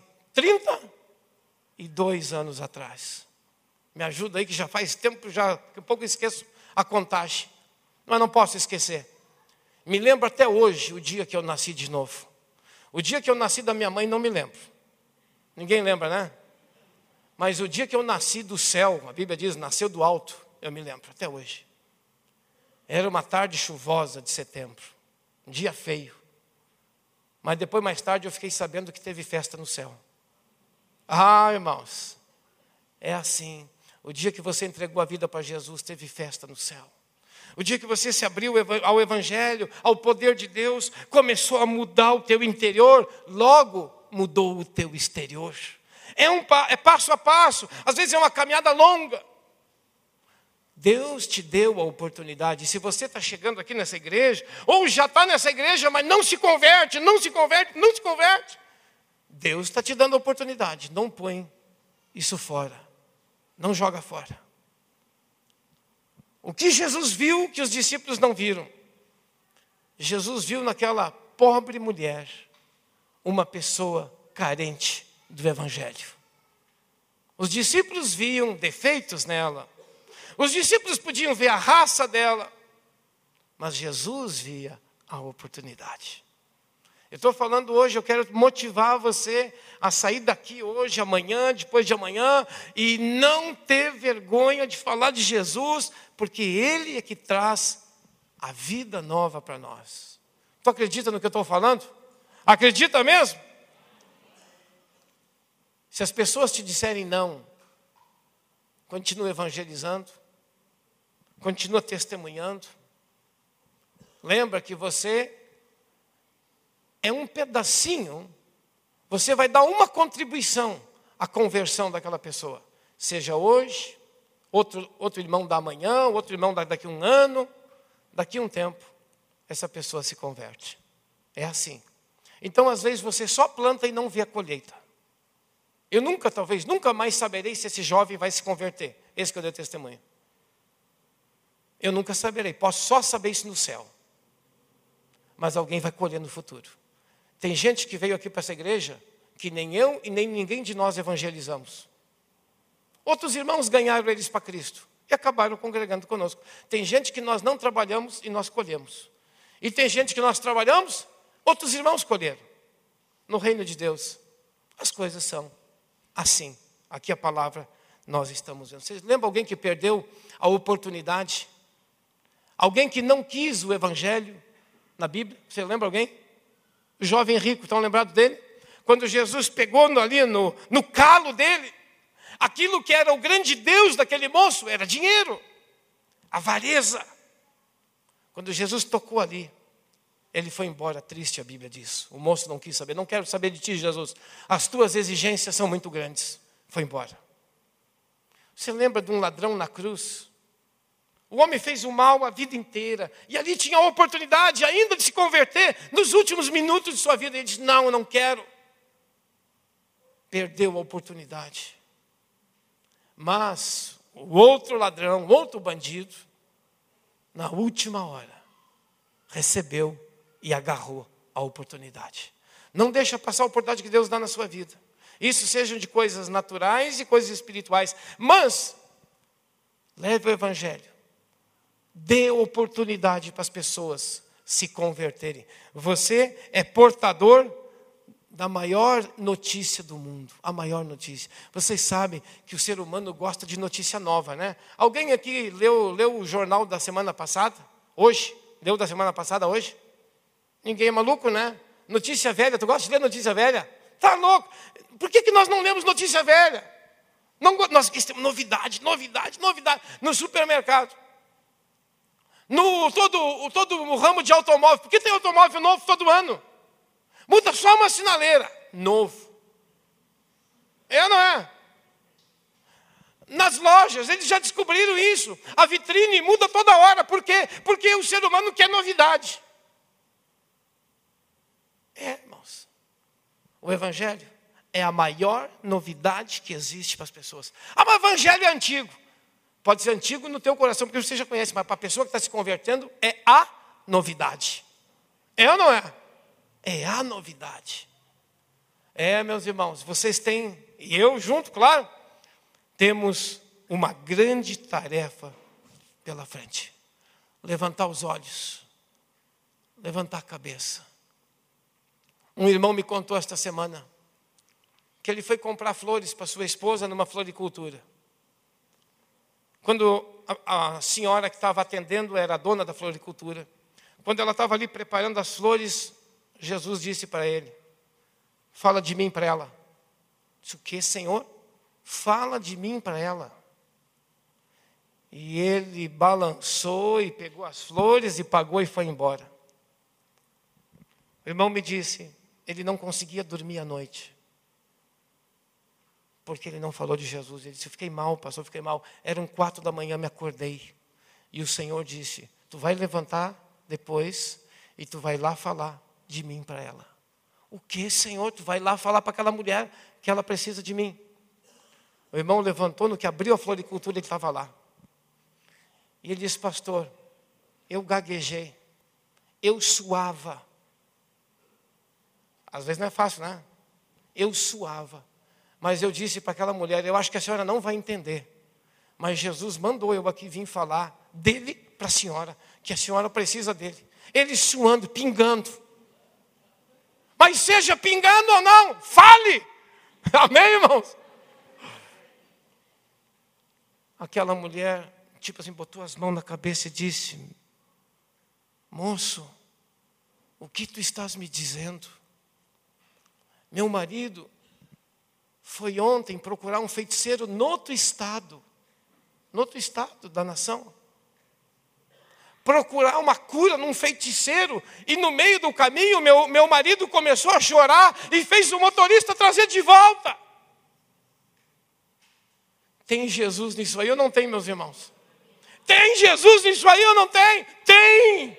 32 anos atrás. Me ajuda aí que já faz tempo, daqui a pouco eu esqueço a contagem. Mas não posso esquecer. Me lembro até hoje o dia que eu nasci de novo. O dia que eu nasci da minha mãe não me lembro. Ninguém lembra, né? Mas o dia que eu nasci do céu, a Bíblia diz, nasceu do alto, eu me lembro até hoje. Era uma tarde chuvosa de setembro, um dia feio. Mas depois, mais tarde, eu fiquei sabendo que teve festa no céu. Irmãos, é assim. O dia que você entregou a vida para Jesus, teve festa no céu. O dia que você se abriu ao evangelho, ao poder de Deus, começou a mudar o teu interior, logo mudou o teu exterior. É passo a passo, às vezes é uma caminhada longa. Deus te deu a oportunidade. E se você está chegando aqui nessa igreja, ou já está nessa igreja, mas não se converte, Deus está te dando a oportunidade. Não põe isso fora. Não joga fora. O que Jesus viu que os discípulos não viram? Jesus viu naquela pobre mulher uma pessoa carente do evangelho. Os discípulos viam defeitos nela. Os discípulos podiam ver a raça dela. Mas Jesus via a oportunidade. Eu estou falando hoje, eu quero motivar você a sair daqui hoje, amanhã, depois de amanhã, e não ter vergonha de falar de Jesus, porque Ele é que traz a vida nova para nós. Tu acredita no que eu estou falando? Acredita mesmo? Se as pessoas te disserem não, continua evangelizando, continua testemunhando. Lembra que você é um pedacinho, você vai dar uma contribuição à conversão daquela pessoa. Seja hoje, outro irmão da amanhã, outro irmão daqui a um ano, daqui a um tempo, essa pessoa se converte. É assim. Então, às vezes, você só planta e não vê a colheita. Eu talvez nunca mais saberei se esse jovem vai se converter. Esse que eu dei testemunho. Eu nunca saberei, posso só saber isso no céu. Mas alguém vai colher no futuro. Tem gente que veio aqui para essa igreja que nem eu e nem ninguém de nós evangelizamos. Outros irmãos ganharam eles para Cristo e acabaram congregando conosco. Tem gente que nós não trabalhamos e nós colhemos. E tem gente que nós trabalhamos, outros irmãos colheram. No reino de Deus, as coisas são assim. Aqui a palavra nós estamos vendo. Vocês lembram alguém que perdeu a oportunidade? Alguém que não quis o evangelho na Bíblia? Você lembra alguém? O jovem rico, estão lembrados dele? Quando Jesus pegou ali no calo dele, aquilo que era o grande Deus daquele moço era dinheiro, avareza. Quando Jesus tocou ali, ele foi embora triste, a Bíblia diz. O moço não quis saber, não quero saber de ti, Jesus. As tuas exigências são muito grandes. Foi embora. Você lembra de um ladrão na cruz? O homem fez o mal a vida inteira. E ali tinha a oportunidade ainda de se converter. Nos últimos minutos de sua vida, ele disse, não, eu não quero. Perdeu a oportunidade. Mas o outro ladrão, o outro bandido, na última hora, recebeu e agarrou a oportunidade. Não deixa passar a oportunidade que Deus dá na sua vida. Isso sejam de coisas naturais e coisas espirituais. Mas, leve o evangelho. Dê oportunidade para as pessoas se converterem. Você é portador da maior notícia do mundo. A maior notícia. Vocês sabem que o ser humano gosta de notícia nova, né? Alguém aqui leu o jornal da semana passada? Hoje? Leu da semana passada hoje? Ninguém é maluco, né? Notícia velha. Tu gosta de ler notícia velha? Tá louco? Por que nós não lemos notícia velha? Nós temos novidade. No supermercado. Todo o ramo de automóvel. Por que tem automóvel novo todo ano? Muda só uma sinaleira. Novo. É ou não é? Nas lojas, eles já descobriram isso. A vitrine muda toda hora. Por quê? Porque o ser humano quer novidade. Irmãos. O evangelho é a maior novidade que existe para as pessoas. Mas o evangelho é antigo. Pode ser antigo no teu coração, porque você já conhece, mas para a pessoa que está se convertendo, é a novidade. É ou não é? É a novidade. Meus irmãos, vocês têm, e eu junto, claro, temos uma grande tarefa pela frente. Levantar os olhos, levantar a cabeça. Um irmão me contou esta semana que ele foi comprar flores para sua esposa numa floricultura. Quando a senhora que estava atendendo era a dona da floricultura, quando ela estava ali preparando as flores, Jesus disse para ele, fala de mim para ela. Disse, o que, Senhor? Fala de mim para ela. E ele balançou e pegou as flores e pagou e foi embora. O irmão me disse, ele não conseguia dormir à noite. Porque ele não falou de Jesus. Ele disse, eu fiquei mal, pastor, fiquei mal. Eram 4 da manhã, me acordei. E o Senhor disse, tu vai levantar depois e tu vai lá falar de mim para ela. O que, Senhor? Tu vai lá falar para aquela mulher que ela precisa de mim. O irmão levantou, no que abriu a floricultura, ele estava lá. E ele disse, pastor, eu gaguejei. Eu suava. Às vezes não é fácil, né? Eu suava. Mas eu disse para aquela mulher, eu acho que a senhora não vai entender. Mas Jesus mandou eu aqui vir falar dele para a senhora, que a senhora precisa dele. Ele suando, pingando. Mas seja pingando ou não, fale. Amém, irmãos? Aquela mulher, tipo assim, botou as mãos na cabeça e disse: moço, o que tu estás me dizendo? Meu marido foi ontem procurar um feiticeiro no outro estado da nação. Procurar uma cura num feiticeiro, e no meio do caminho meu marido começou a chorar e fez o motorista trazer de volta. Tem Jesus nisso aí ou não tem, meus irmãos? Tem Jesus nisso aí ou não tem? Tem!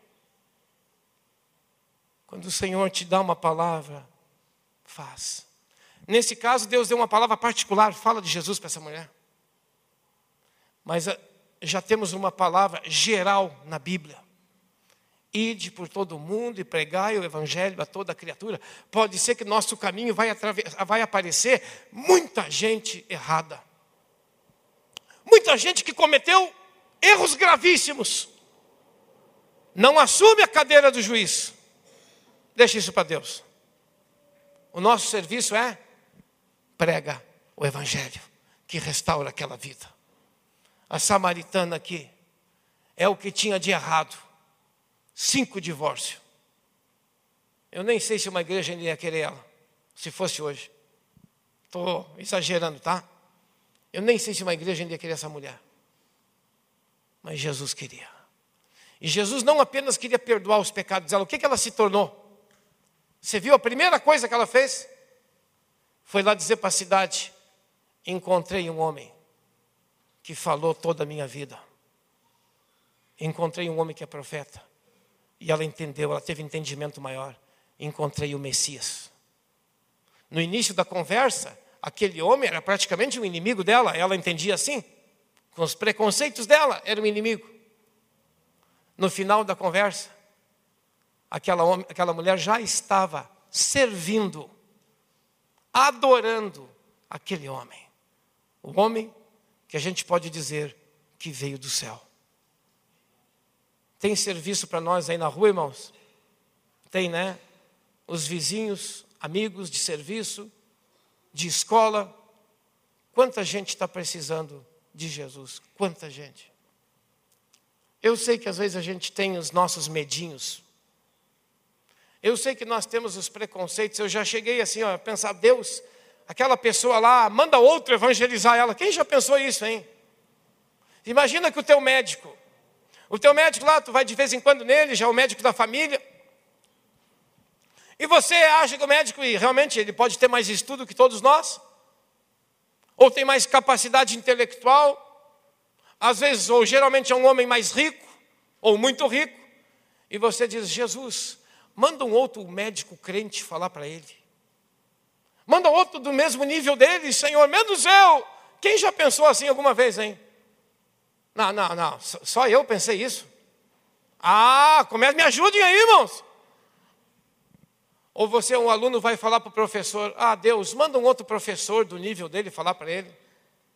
Quando o Senhor te dá uma palavra, faz. Nesse caso, Deus deu uma palavra particular, fala de Jesus para essa mulher. Mas já temos uma palavra geral na Bíblia. Ide por todo o mundo e pregai o evangelho a toda criatura. Pode ser que nosso caminho vai aparecer muita gente errada. Muita gente que cometeu erros gravíssimos. Não assume a cadeira do juiz. Deixa isso para Deus. O nosso serviço é prega o evangelho que restaura aquela vida. A samaritana aqui é o que tinha de errado. 5 divórcios. Eu nem sei se uma igreja ainda ia querer ela, se fosse hoje. Estou exagerando, tá? Eu nem sei se uma igreja ainda ia querer essa mulher. Mas Jesus queria. E Jesus não apenas queria perdoar os pecados dela. O que ela se tornou? Você viu a primeira coisa que ela fez? Foi lá dizer para a cidade: encontrei um homem que falou toda a minha vida. Encontrei um homem que é profeta. E ela entendeu, ela teve entendimento maior. Encontrei o Messias. No início da conversa, aquele homem era praticamente um inimigo dela. Ela entendia assim. Com os preconceitos dela, era um inimigo. No final da conversa, aquela mulher já estava servindo, adorando aquele homem. O homem que a gente pode dizer que veio do céu. Tem serviço para nós aí na rua, irmãos? Tem, né? Os vizinhos, amigos de serviço, de escola. Quanta gente está precisando de Jesus? Quanta gente? Eu sei que às vezes a gente tem os nossos medinhos. Eu sei que nós temos os preconceitos. Eu já cheguei assim, a pensar: Deus, aquela pessoa lá, manda outro evangelizar ela. Quem já pensou isso, hein? Imagina que o teu médico lá, tu vai de vez em quando nele, já é o médico da família. E você acha que o médico, e realmente ele pode ter mais estudo que todos nós? Ou tem mais capacidade intelectual? Às vezes, ou geralmente é um homem mais rico, ou muito rico. E você diz: Jesus, manda um outro médico crente falar para ele. Manda outro do mesmo nível dele, Senhor, menos eu. Quem já pensou assim alguma vez, hein? Não, só eu pensei isso. Me ajudem aí, irmãos. Ou você, um aluno, vai falar para o professor: Deus, manda um outro professor do nível dele falar para ele.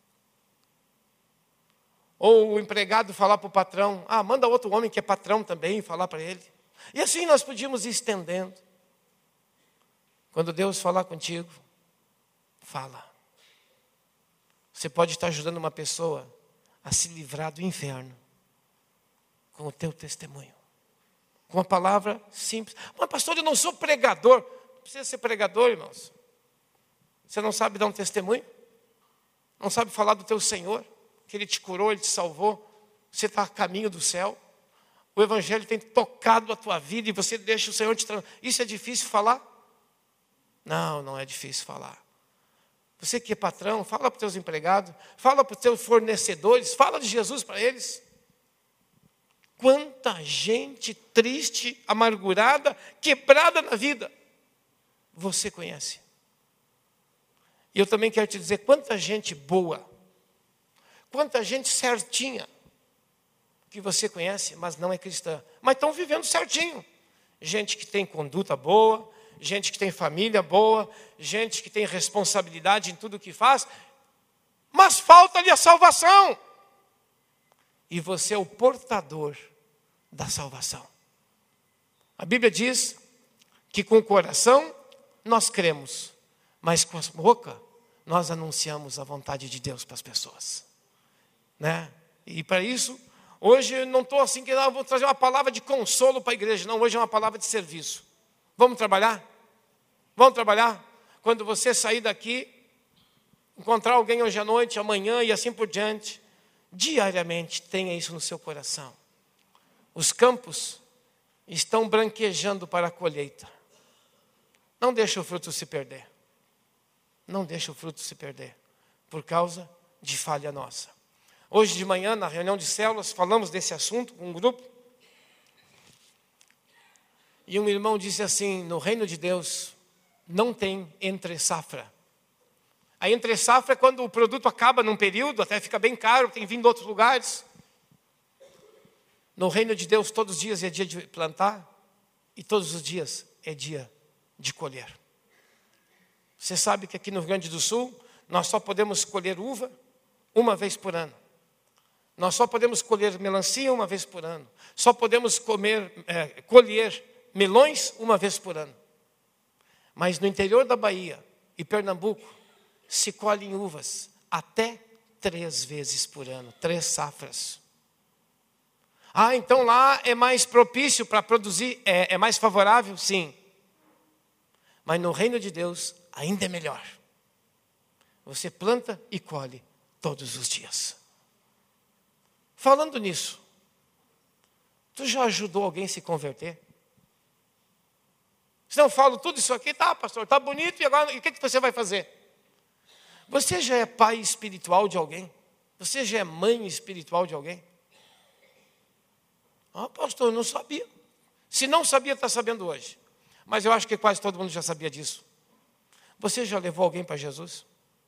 Ou o empregado falar para o patrão: manda outro homem que é patrão também falar para ele. E assim nós podíamos ir estendendo. Quando Deus falar contigo, fala. Você pode estar ajudando uma pessoa a se livrar do inferno com o teu testemunho. Com uma palavra simples. Mas pastor, eu não sou pregador. Não precisa ser pregador, irmãos. Você não sabe dar um testemunho? Não sabe falar do teu Senhor? Que Ele te curou, Ele te salvou. Você está a caminho do céu. O Evangelho tem tocado a tua vida e você deixa o Senhor te transformar. Isso é difícil falar? Não é difícil falar. Você que é patrão, fala para os teus empregados, fala para os teus fornecedores, fala de Jesus para eles. Quanta gente triste, amargurada, quebrada na vida, você conhece. E eu também quero te dizer, quanta gente boa, quanta gente certinha, que você conhece, mas não é cristã, mas estão vivendo certinho. Gente que tem conduta boa, gente que tem família boa, gente que tem responsabilidade em tudo que faz, mas falta-lhe a salvação. E você é o portador da salvação. A Bíblia diz que com o coração nós cremos, mas com a boca nós anunciamos a vontade de Deus para as pessoas, né? E para isso, hoje eu não estou assim que vou trazer uma palavra de consolo para a igreja, não, hoje é uma palavra de serviço. Vamos trabalhar? Vamos trabalhar? Quando você sair daqui, encontrar alguém hoje à noite, amanhã e assim por diante, diariamente tenha isso no seu coração. Os campos estão branquejando para a colheita. Não deixe o fruto se perder. Não deixe o fruto se perder, por causa de falha nossa. Hoje de manhã, na reunião de células, falamos desse assunto com um grupo. E um irmão disse assim, no reino de Deus, não tem entre safra. A entre safra é quando o produto acaba num período, até fica bem caro, tem vindo de outros lugares. No reino de Deus, todos os dias é dia de plantar e todos os dias é dia de colher. Você sabe que aqui no Rio Grande do Sul, nós só podemos colher uva uma vez por ano. Nós só podemos colher melancia uma vez por ano. Só podemos colher melões uma vez por ano. Mas no interior da Bahia e Pernambuco, se colhem uvas até 3 vezes por ano, 3 safras. Ah, então lá é mais propício para produzir, é mais favorável? Sim. Mas no reino de Deus ainda é melhor. Você planta e colhe todos os dias. Falando nisso, tu já ajudou alguém a se converter? Se não falo tudo isso aqui, tá, pastor, tá bonito, e agora o que você vai fazer? Você já é pai espiritual de alguém? Você já é mãe espiritual de alguém? Ah, pastor, eu não sabia. Se não sabia, está sabendo hoje. Mas eu acho que quase todo mundo já sabia disso. Você já levou alguém para Jesus?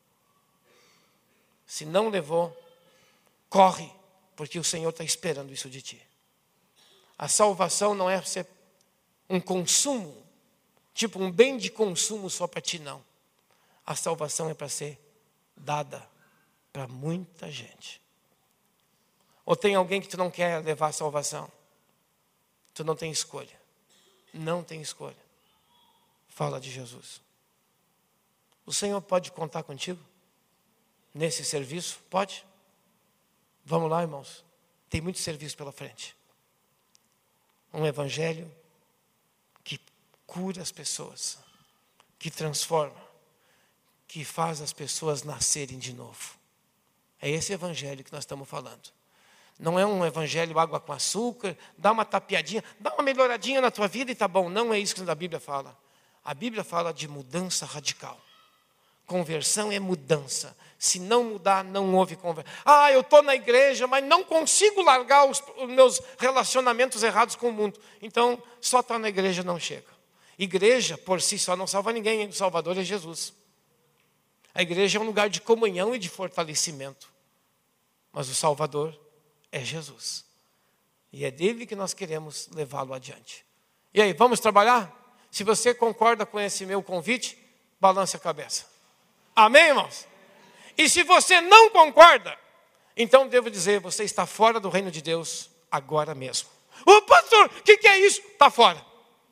Se não levou, corre, porque o Senhor está esperando isso de ti. A salvação não é ser um consumo, tipo um bem de consumo só para ti, não. A salvação é para ser dada para muita gente. Ou tem alguém que tu não quer levar a salvação? Tu não tem escolha. Não tem escolha. Fala de Jesus. O Senhor pode contar contigo nesse serviço? Pode? Vamos lá, irmãos. Tem muito serviço pela frente. Um evangelho que cura as pessoas, que transforma, que faz as pessoas nascerem de novo. É esse evangelho que nós estamos falando. Não é um evangelho água com açúcar, dá uma tapeadinha, dá uma melhoradinha na tua vida e tá bom. Não é isso que a Bíblia fala. A Bíblia fala de mudança radical. Conversão é mudança. Se não mudar, não houve conversão. Ah, eu estou na igreja, mas não consigo largar os meus relacionamentos errados com o mundo. Então, só estar na igreja não chega. Igreja, por si só, não salva ninguém. O Salvador é Jesus. A igreja é um lugar de comunhão e de fortalecimento. Mas o Salvador é Jesus. E é dele que nós queremos levá-lo adiante. E aí, vamos trabalhar? Se você concorda com esse meu convite, balance a cabeça. Amém, irmãos? E se você não concorda, então devo dizer, você está fora do reino de Deus agora mesmo. Ô pastor, o que é isso? Está fora.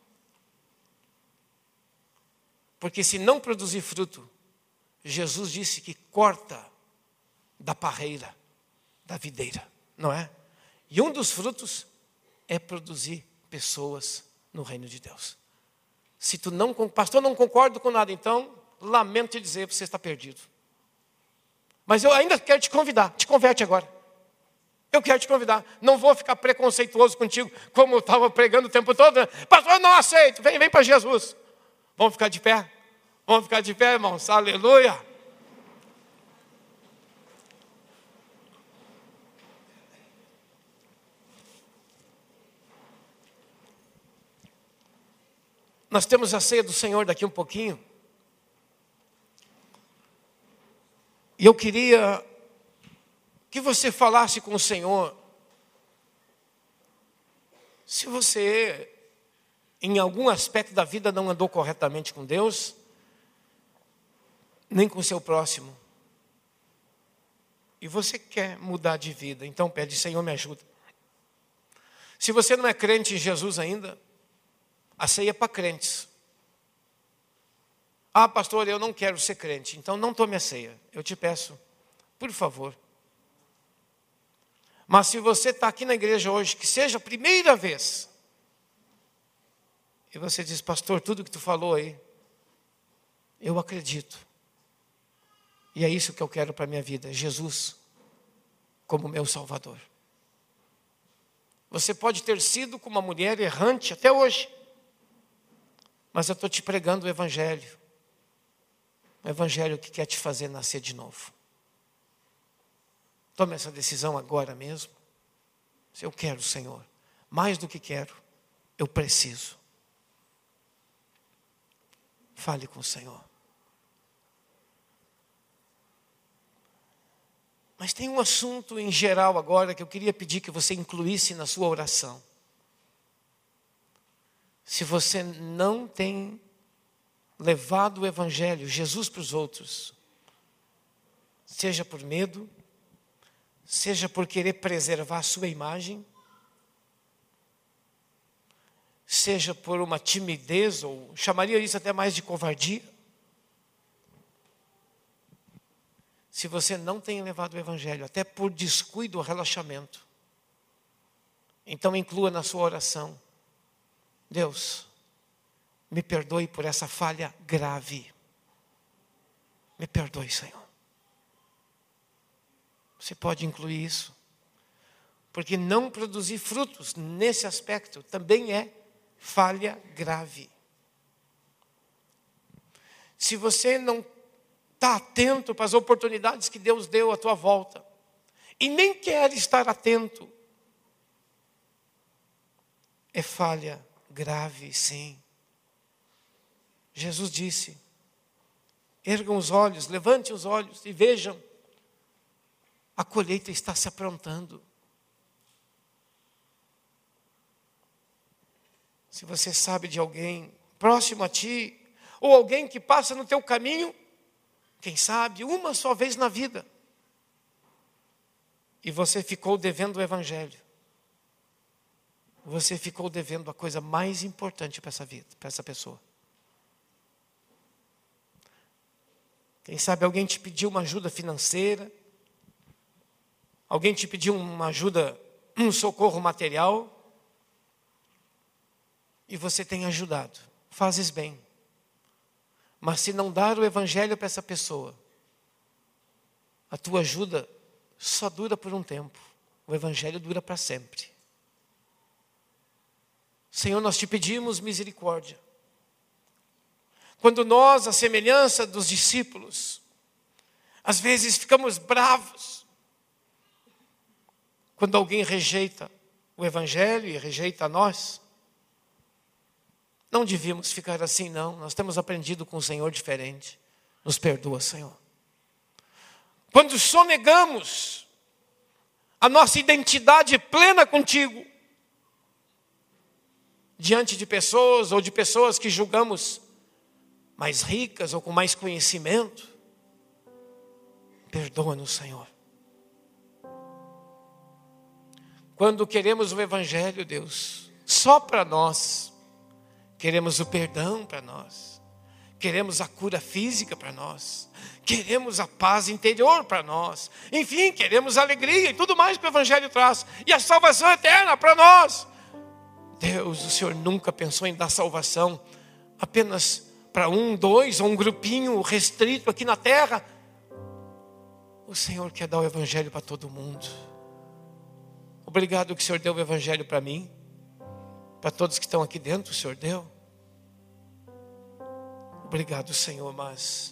Porque se não produzir fruto, Jesus disse que corta da parreira, da videira, não é? E um dos frutos é produzir pessoas no reino de Deus. Se tu não, pastor, não concordo com nada, então, lamento te dizer, você está perdido. Mas eu ainda quero te convidar, te converte agora. Eu quero te convidar, não vou ficar preconceituoso contigo, como eu estava pregando o tempo todo. Né? Pastor, eu não aceito, vem para Jesus. Vamos ficar de pé? Vamos ficar de pé, irmãos, aleluia. Nós temos a ceia do Senhor daqui um pouquinho. E eu queria que você falasse com o Senhor. Se você em algum aspecto da vida não andou corretamente com Deus, nem com o seu próximo. E você quer mudar de vida, então pede: Senhor, me ajuda. Se você não é crente em Jesus ainda, a ceia é para crentes. Ah, pastor, eu não quero ser crente, então não tome a ceia. Eu te peço, por favor. Mas se você está aqui na igreja hoje, que seja a primeira vez, e você diz: pastor, tudo que tu falou aí, eu acredito. E é isso que eu quero para a minha vida, Jesus como meu Salvador. Você pode ter sido como uma mulher errante até hoje, mas eu estou te pregando o Evangelho. O Evangelho que quer te fazer nascer de novo. Tome essa decisão agora mesmo. Se eu quero, Senhor, mais do que quero, eu preciso. Fale com o Senhor. Mas tem um assunto em geral agora que eu queria pedir que você incluísse na sua oração. Se você não tem levado o Evangelho, Jesus, para os outros, seja por medo, seja por querer preservar a sua imagem, seja por uma timidez, ou chamaria isso até mais de covardia. Se você não tem levado o Evangelho, até por descuido ou relaxamento, então inclua na sua oração: Deus, me perdoe por essa falha grave. Me perdoe, Senhor. Você pode incluir isso. Porque não produzir frutos nesse aspecto também é falha grave. Se você não está atento para as oportunidades que Deus deu à tua volta, e nem quer estar atento, é falha grave, sim. Jesus disse: ergam os olhos, levantem os olhos e vejam, a colheita está se aprontando. Se você sabe de alguém próximo a ti, ou alguém que passa no teu caminho, quem sabe uma só vez na vida, e você ficou devendo o Evangelho, você ficou devendo a coisa mais importante para essa vida, para essa pessoa. Quem sabe alguém te pediu uma ajuda financeira, alguém te pediu uma ajuda, um socorro material, e você tem ajudado. Fazes bem. Mas se não dar o Evangelho para essa pessoa, a tua ajuda só dura por um tempo. O Evangelho dura para sempre. Senhor, nós te pedimos misericórdia. Quando nós, à semelhança dos discípulos, às vezes ficamos bravos, quando alguém rejeita o Evangelho e rejeita a nós, não devíamos ficar assim, não. Nós temos aprendido com o Senhor diferente. Nos perdoa, Senhor. Quando sonegamos a nossa identidade plena contigo, diante de pessoas ou de pessoas que julgamos mais ricas ou com mais conhecimento, perdoa-nos, Senhor. Quando queremos o Evangelho, Deus, só para nós, queremos o perdão para nós, queremos a cura física para nós, queremos a paz interior para nós, enfim, queremos a alegria e tudo mais que o Evangelho traz, e a salvação eterna para nós. Deus, o Senhor nunca pensou em dar salvação apenas para um, dois, ou um grupinho restrito aqui na terra. O Senhor quer dar o Evangelho para todo mundo. Obrigado que o Senhor deu o Evangelho para mim, para todos que estão aqui dentro, o Senhor deu. Obrigado, Senhor, mas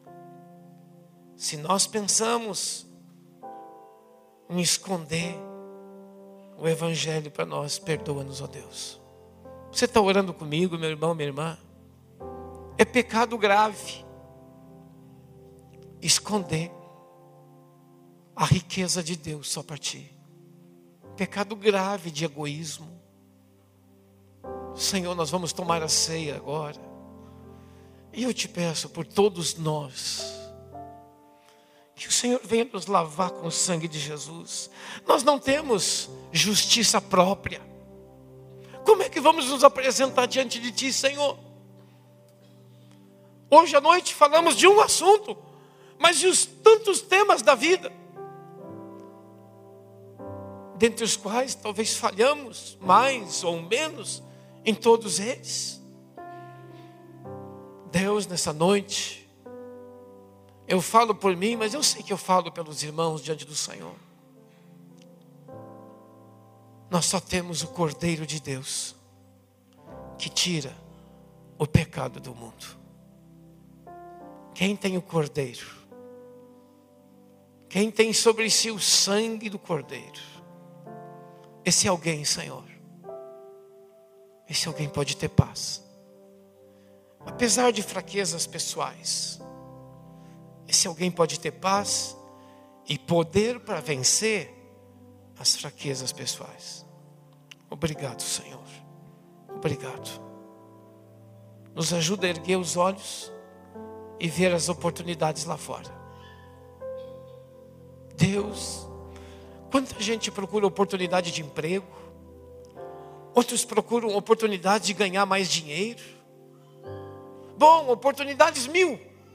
se nós pensamos em esconder o Evangelho para nós, perdoa-nos, ó Deus. Você está orando comigo, meu irmão, minha irmã? É pecado grave esconder a riqueza de Deus só para ti. Pecado grave de egoísmo. Senhor, nós vamos tomar a ceia agora. E eu te peço por todos nós, que o Senhor venha nos lavar com o sangue de Jesus. Nós não temos justiça própria. Como é que vamos nos apresentar diante de Ti, Senhor? Hoje à noite falamos de um assunto, mas e os tantos temas da vida, dentre os quais talvez falhamos mais ou menos em todos eles. Deus, nessa noite, eu falo por mim, mas eu sei que eu falo pelos irmãos diante do Senhor. Nós só temos o Cordeiro de Deus, que tira o pecado do mundo. Quem tem o Cordeiro? Quem tem sobre si o sangue do Cordeiro? Esse alguém, Senhor, esse alguém pode ter paz. Apesar de fraquezas pessoais, esse alguém pode ter paz e poder para vencer as fraquezas pessoais. Obrigado, Senhor. Obrigado. Nos ajuda a erguer os olhos e ver as oportunidades lá fora. Deus, quanta gente procura oportunidade de emprego, outros procuram oportunidade de ganhar mais dinheiro. Bom, oportunidades 1000.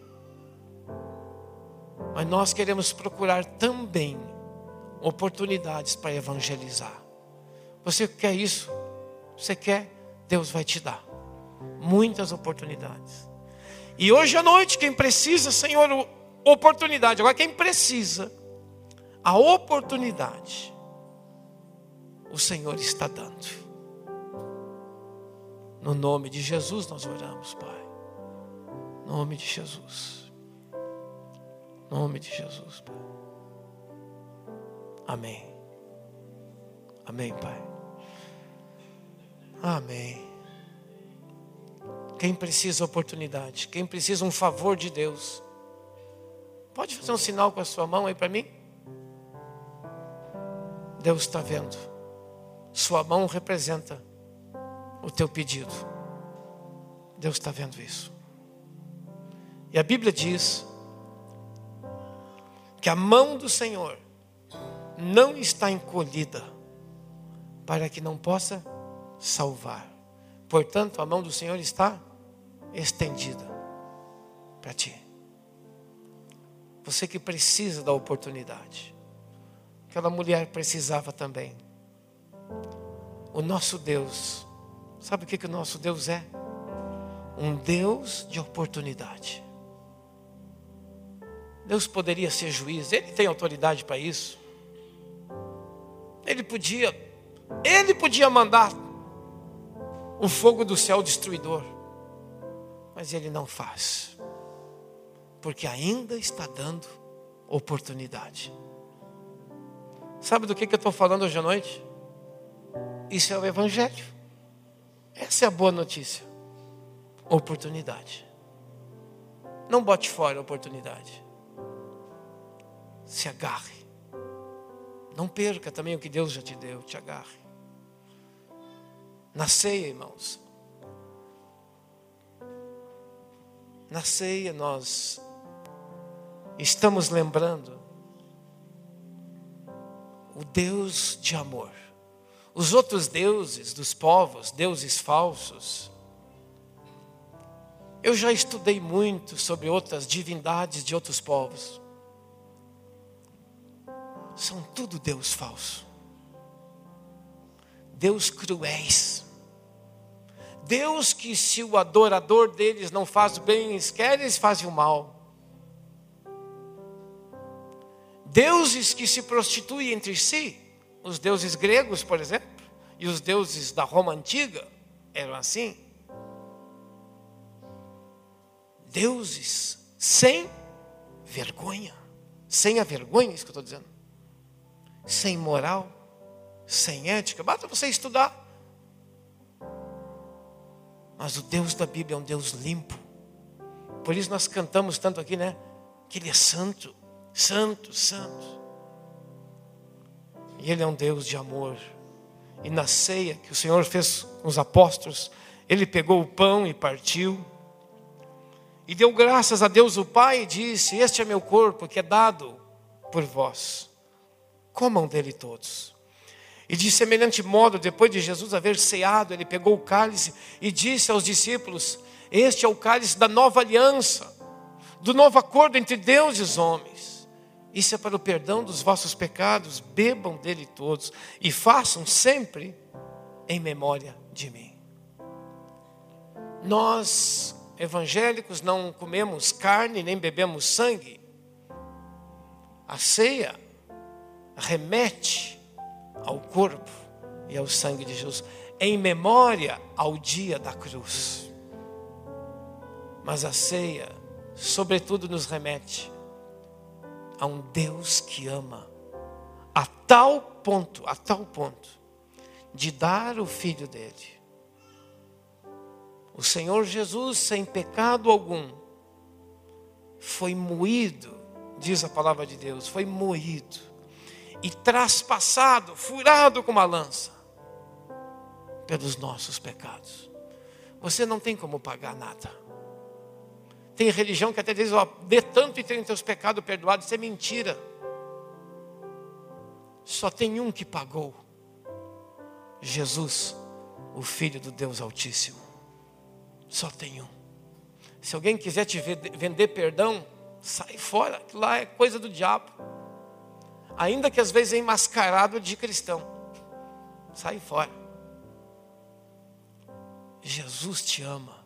Mas nós queremos procurar também oportunidades para evangelizar. Você quer isso? Você quer? Deus vai te dar muitas oportunidades. E hoje à noite, quem precisa, Senhor, oportunidade. Agora, quem precisa a oportunidade, o Senhor está dando. No nome de Jesus nós oramos, Pai. No nome de Jesus. No nome de Jesus, Pai. Amém. Amém, Pai. Amém. Quem precisa oportunidade, quem precisa um favor de Deus, pode fazer um sinal com a sua mão aí para mim? Deus está vendo. Sua mão representa o teu pedido. Deus está vendo isso. E a Bíblia diz que a mão do Senhor não está encolhida para que não possa salvar. Portanto, a mão do Senhor está estendida para ti. Você que precisa da oportunidade. Aquela mulher precisava também. O nosso Deus, sabe o que o nosso Deus é? Um Deus de oportunidade. Deus poderia ser juiz, Ele tem autoridade para isso. Ele podia mandar o fogo do céu destruidor, mas Ele não faz, porque ainda está dando oportunidade. Sabe do que eu estou falando hoje à noite? Isso é o Evangelho. Essa é a boa notícia. Oportunidade. Não bote fora a oportunidade. Se agarre. Não perca também o que Deus já te deu. Te agarre. Na ceia, irmãos. Na ceia nós estamos lembrando o Deus de amor. Os outros deuses dos povos, deuses falsos. Eu já estudei muito sobre outras divindades de outros povos. São tudo Deus falso. Deus cruéis. Deus que se o adorador deles não faz o bem, eles querem, eles fazem o mal. Deuses que se prostituem entre si. Os deuses gregos, por exemplo, e os deuses da Roma antiga eram assim. Deuses sem vergonha. Sem a vergonha, isso que eu estou dizendo. Sem moral, sem ética. Basta você estudar. Mas o Deus da Bíblia é um Deus limpo. Por isso nós cantamos tanto aqui, né? Que Ele é santo, santo, santo. E Ele é um Deus de amor. E na ceia que o Senhor fez com os apóstolos, Ele pegou o pão e partiu. E deu graças a Deus o Pai e disse: este é meu corpo que é dado por vós. Comam dele todos. E de semelhante modo, depois de Jesus haver ceado, Ele pegou o cálice e disse aos discípulos: este é o cálice da nova aliança, do novo acordo entre Deus e os homens. Isso é para o perdão dos vossos pecados. Bebam dele todos e façam sempre em memória de mim. Nós, evangélicos, não comemos carne nem bebemos sangue. A ceia remete ao corpo e ao sangue de Jesus, em memória ao dia da cruz. Mas a ceia, sobretudo, nos remete a um Deus que ama a tal ponto, de dar o Filho dele. O Senhor Jesus, sem pecado algum, foi moído, diz a palavra de Deus, foi moído e traspassado, furado com uma lança, pelos nossos pecados. Você não tem como pagar nada. Tem religião que até diz: ó, dê tanto e tem teus pecados perdoados. Isso é mentira. Só tem um que pagou: Jesus, o Filho do Deus Altíssimo. Só tem um. Se alguém quiser te vender perdão, sai fora. Aquilo lá é coisa do diabo. Ainda que às vezes é enmascarado de cristão. Sai fora. Jesus te ama.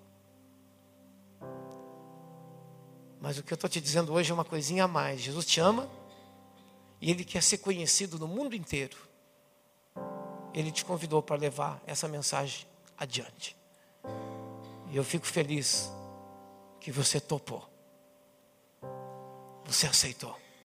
Mas o que eu estou te dizendo hoje é uma coisinha a mais. Jesus te ama e Ele quer ser conhecido no mundo inteiro. Ele te convidou para levar essa mensagem adiante. E eu fico feliz que você topou. Você aceitou.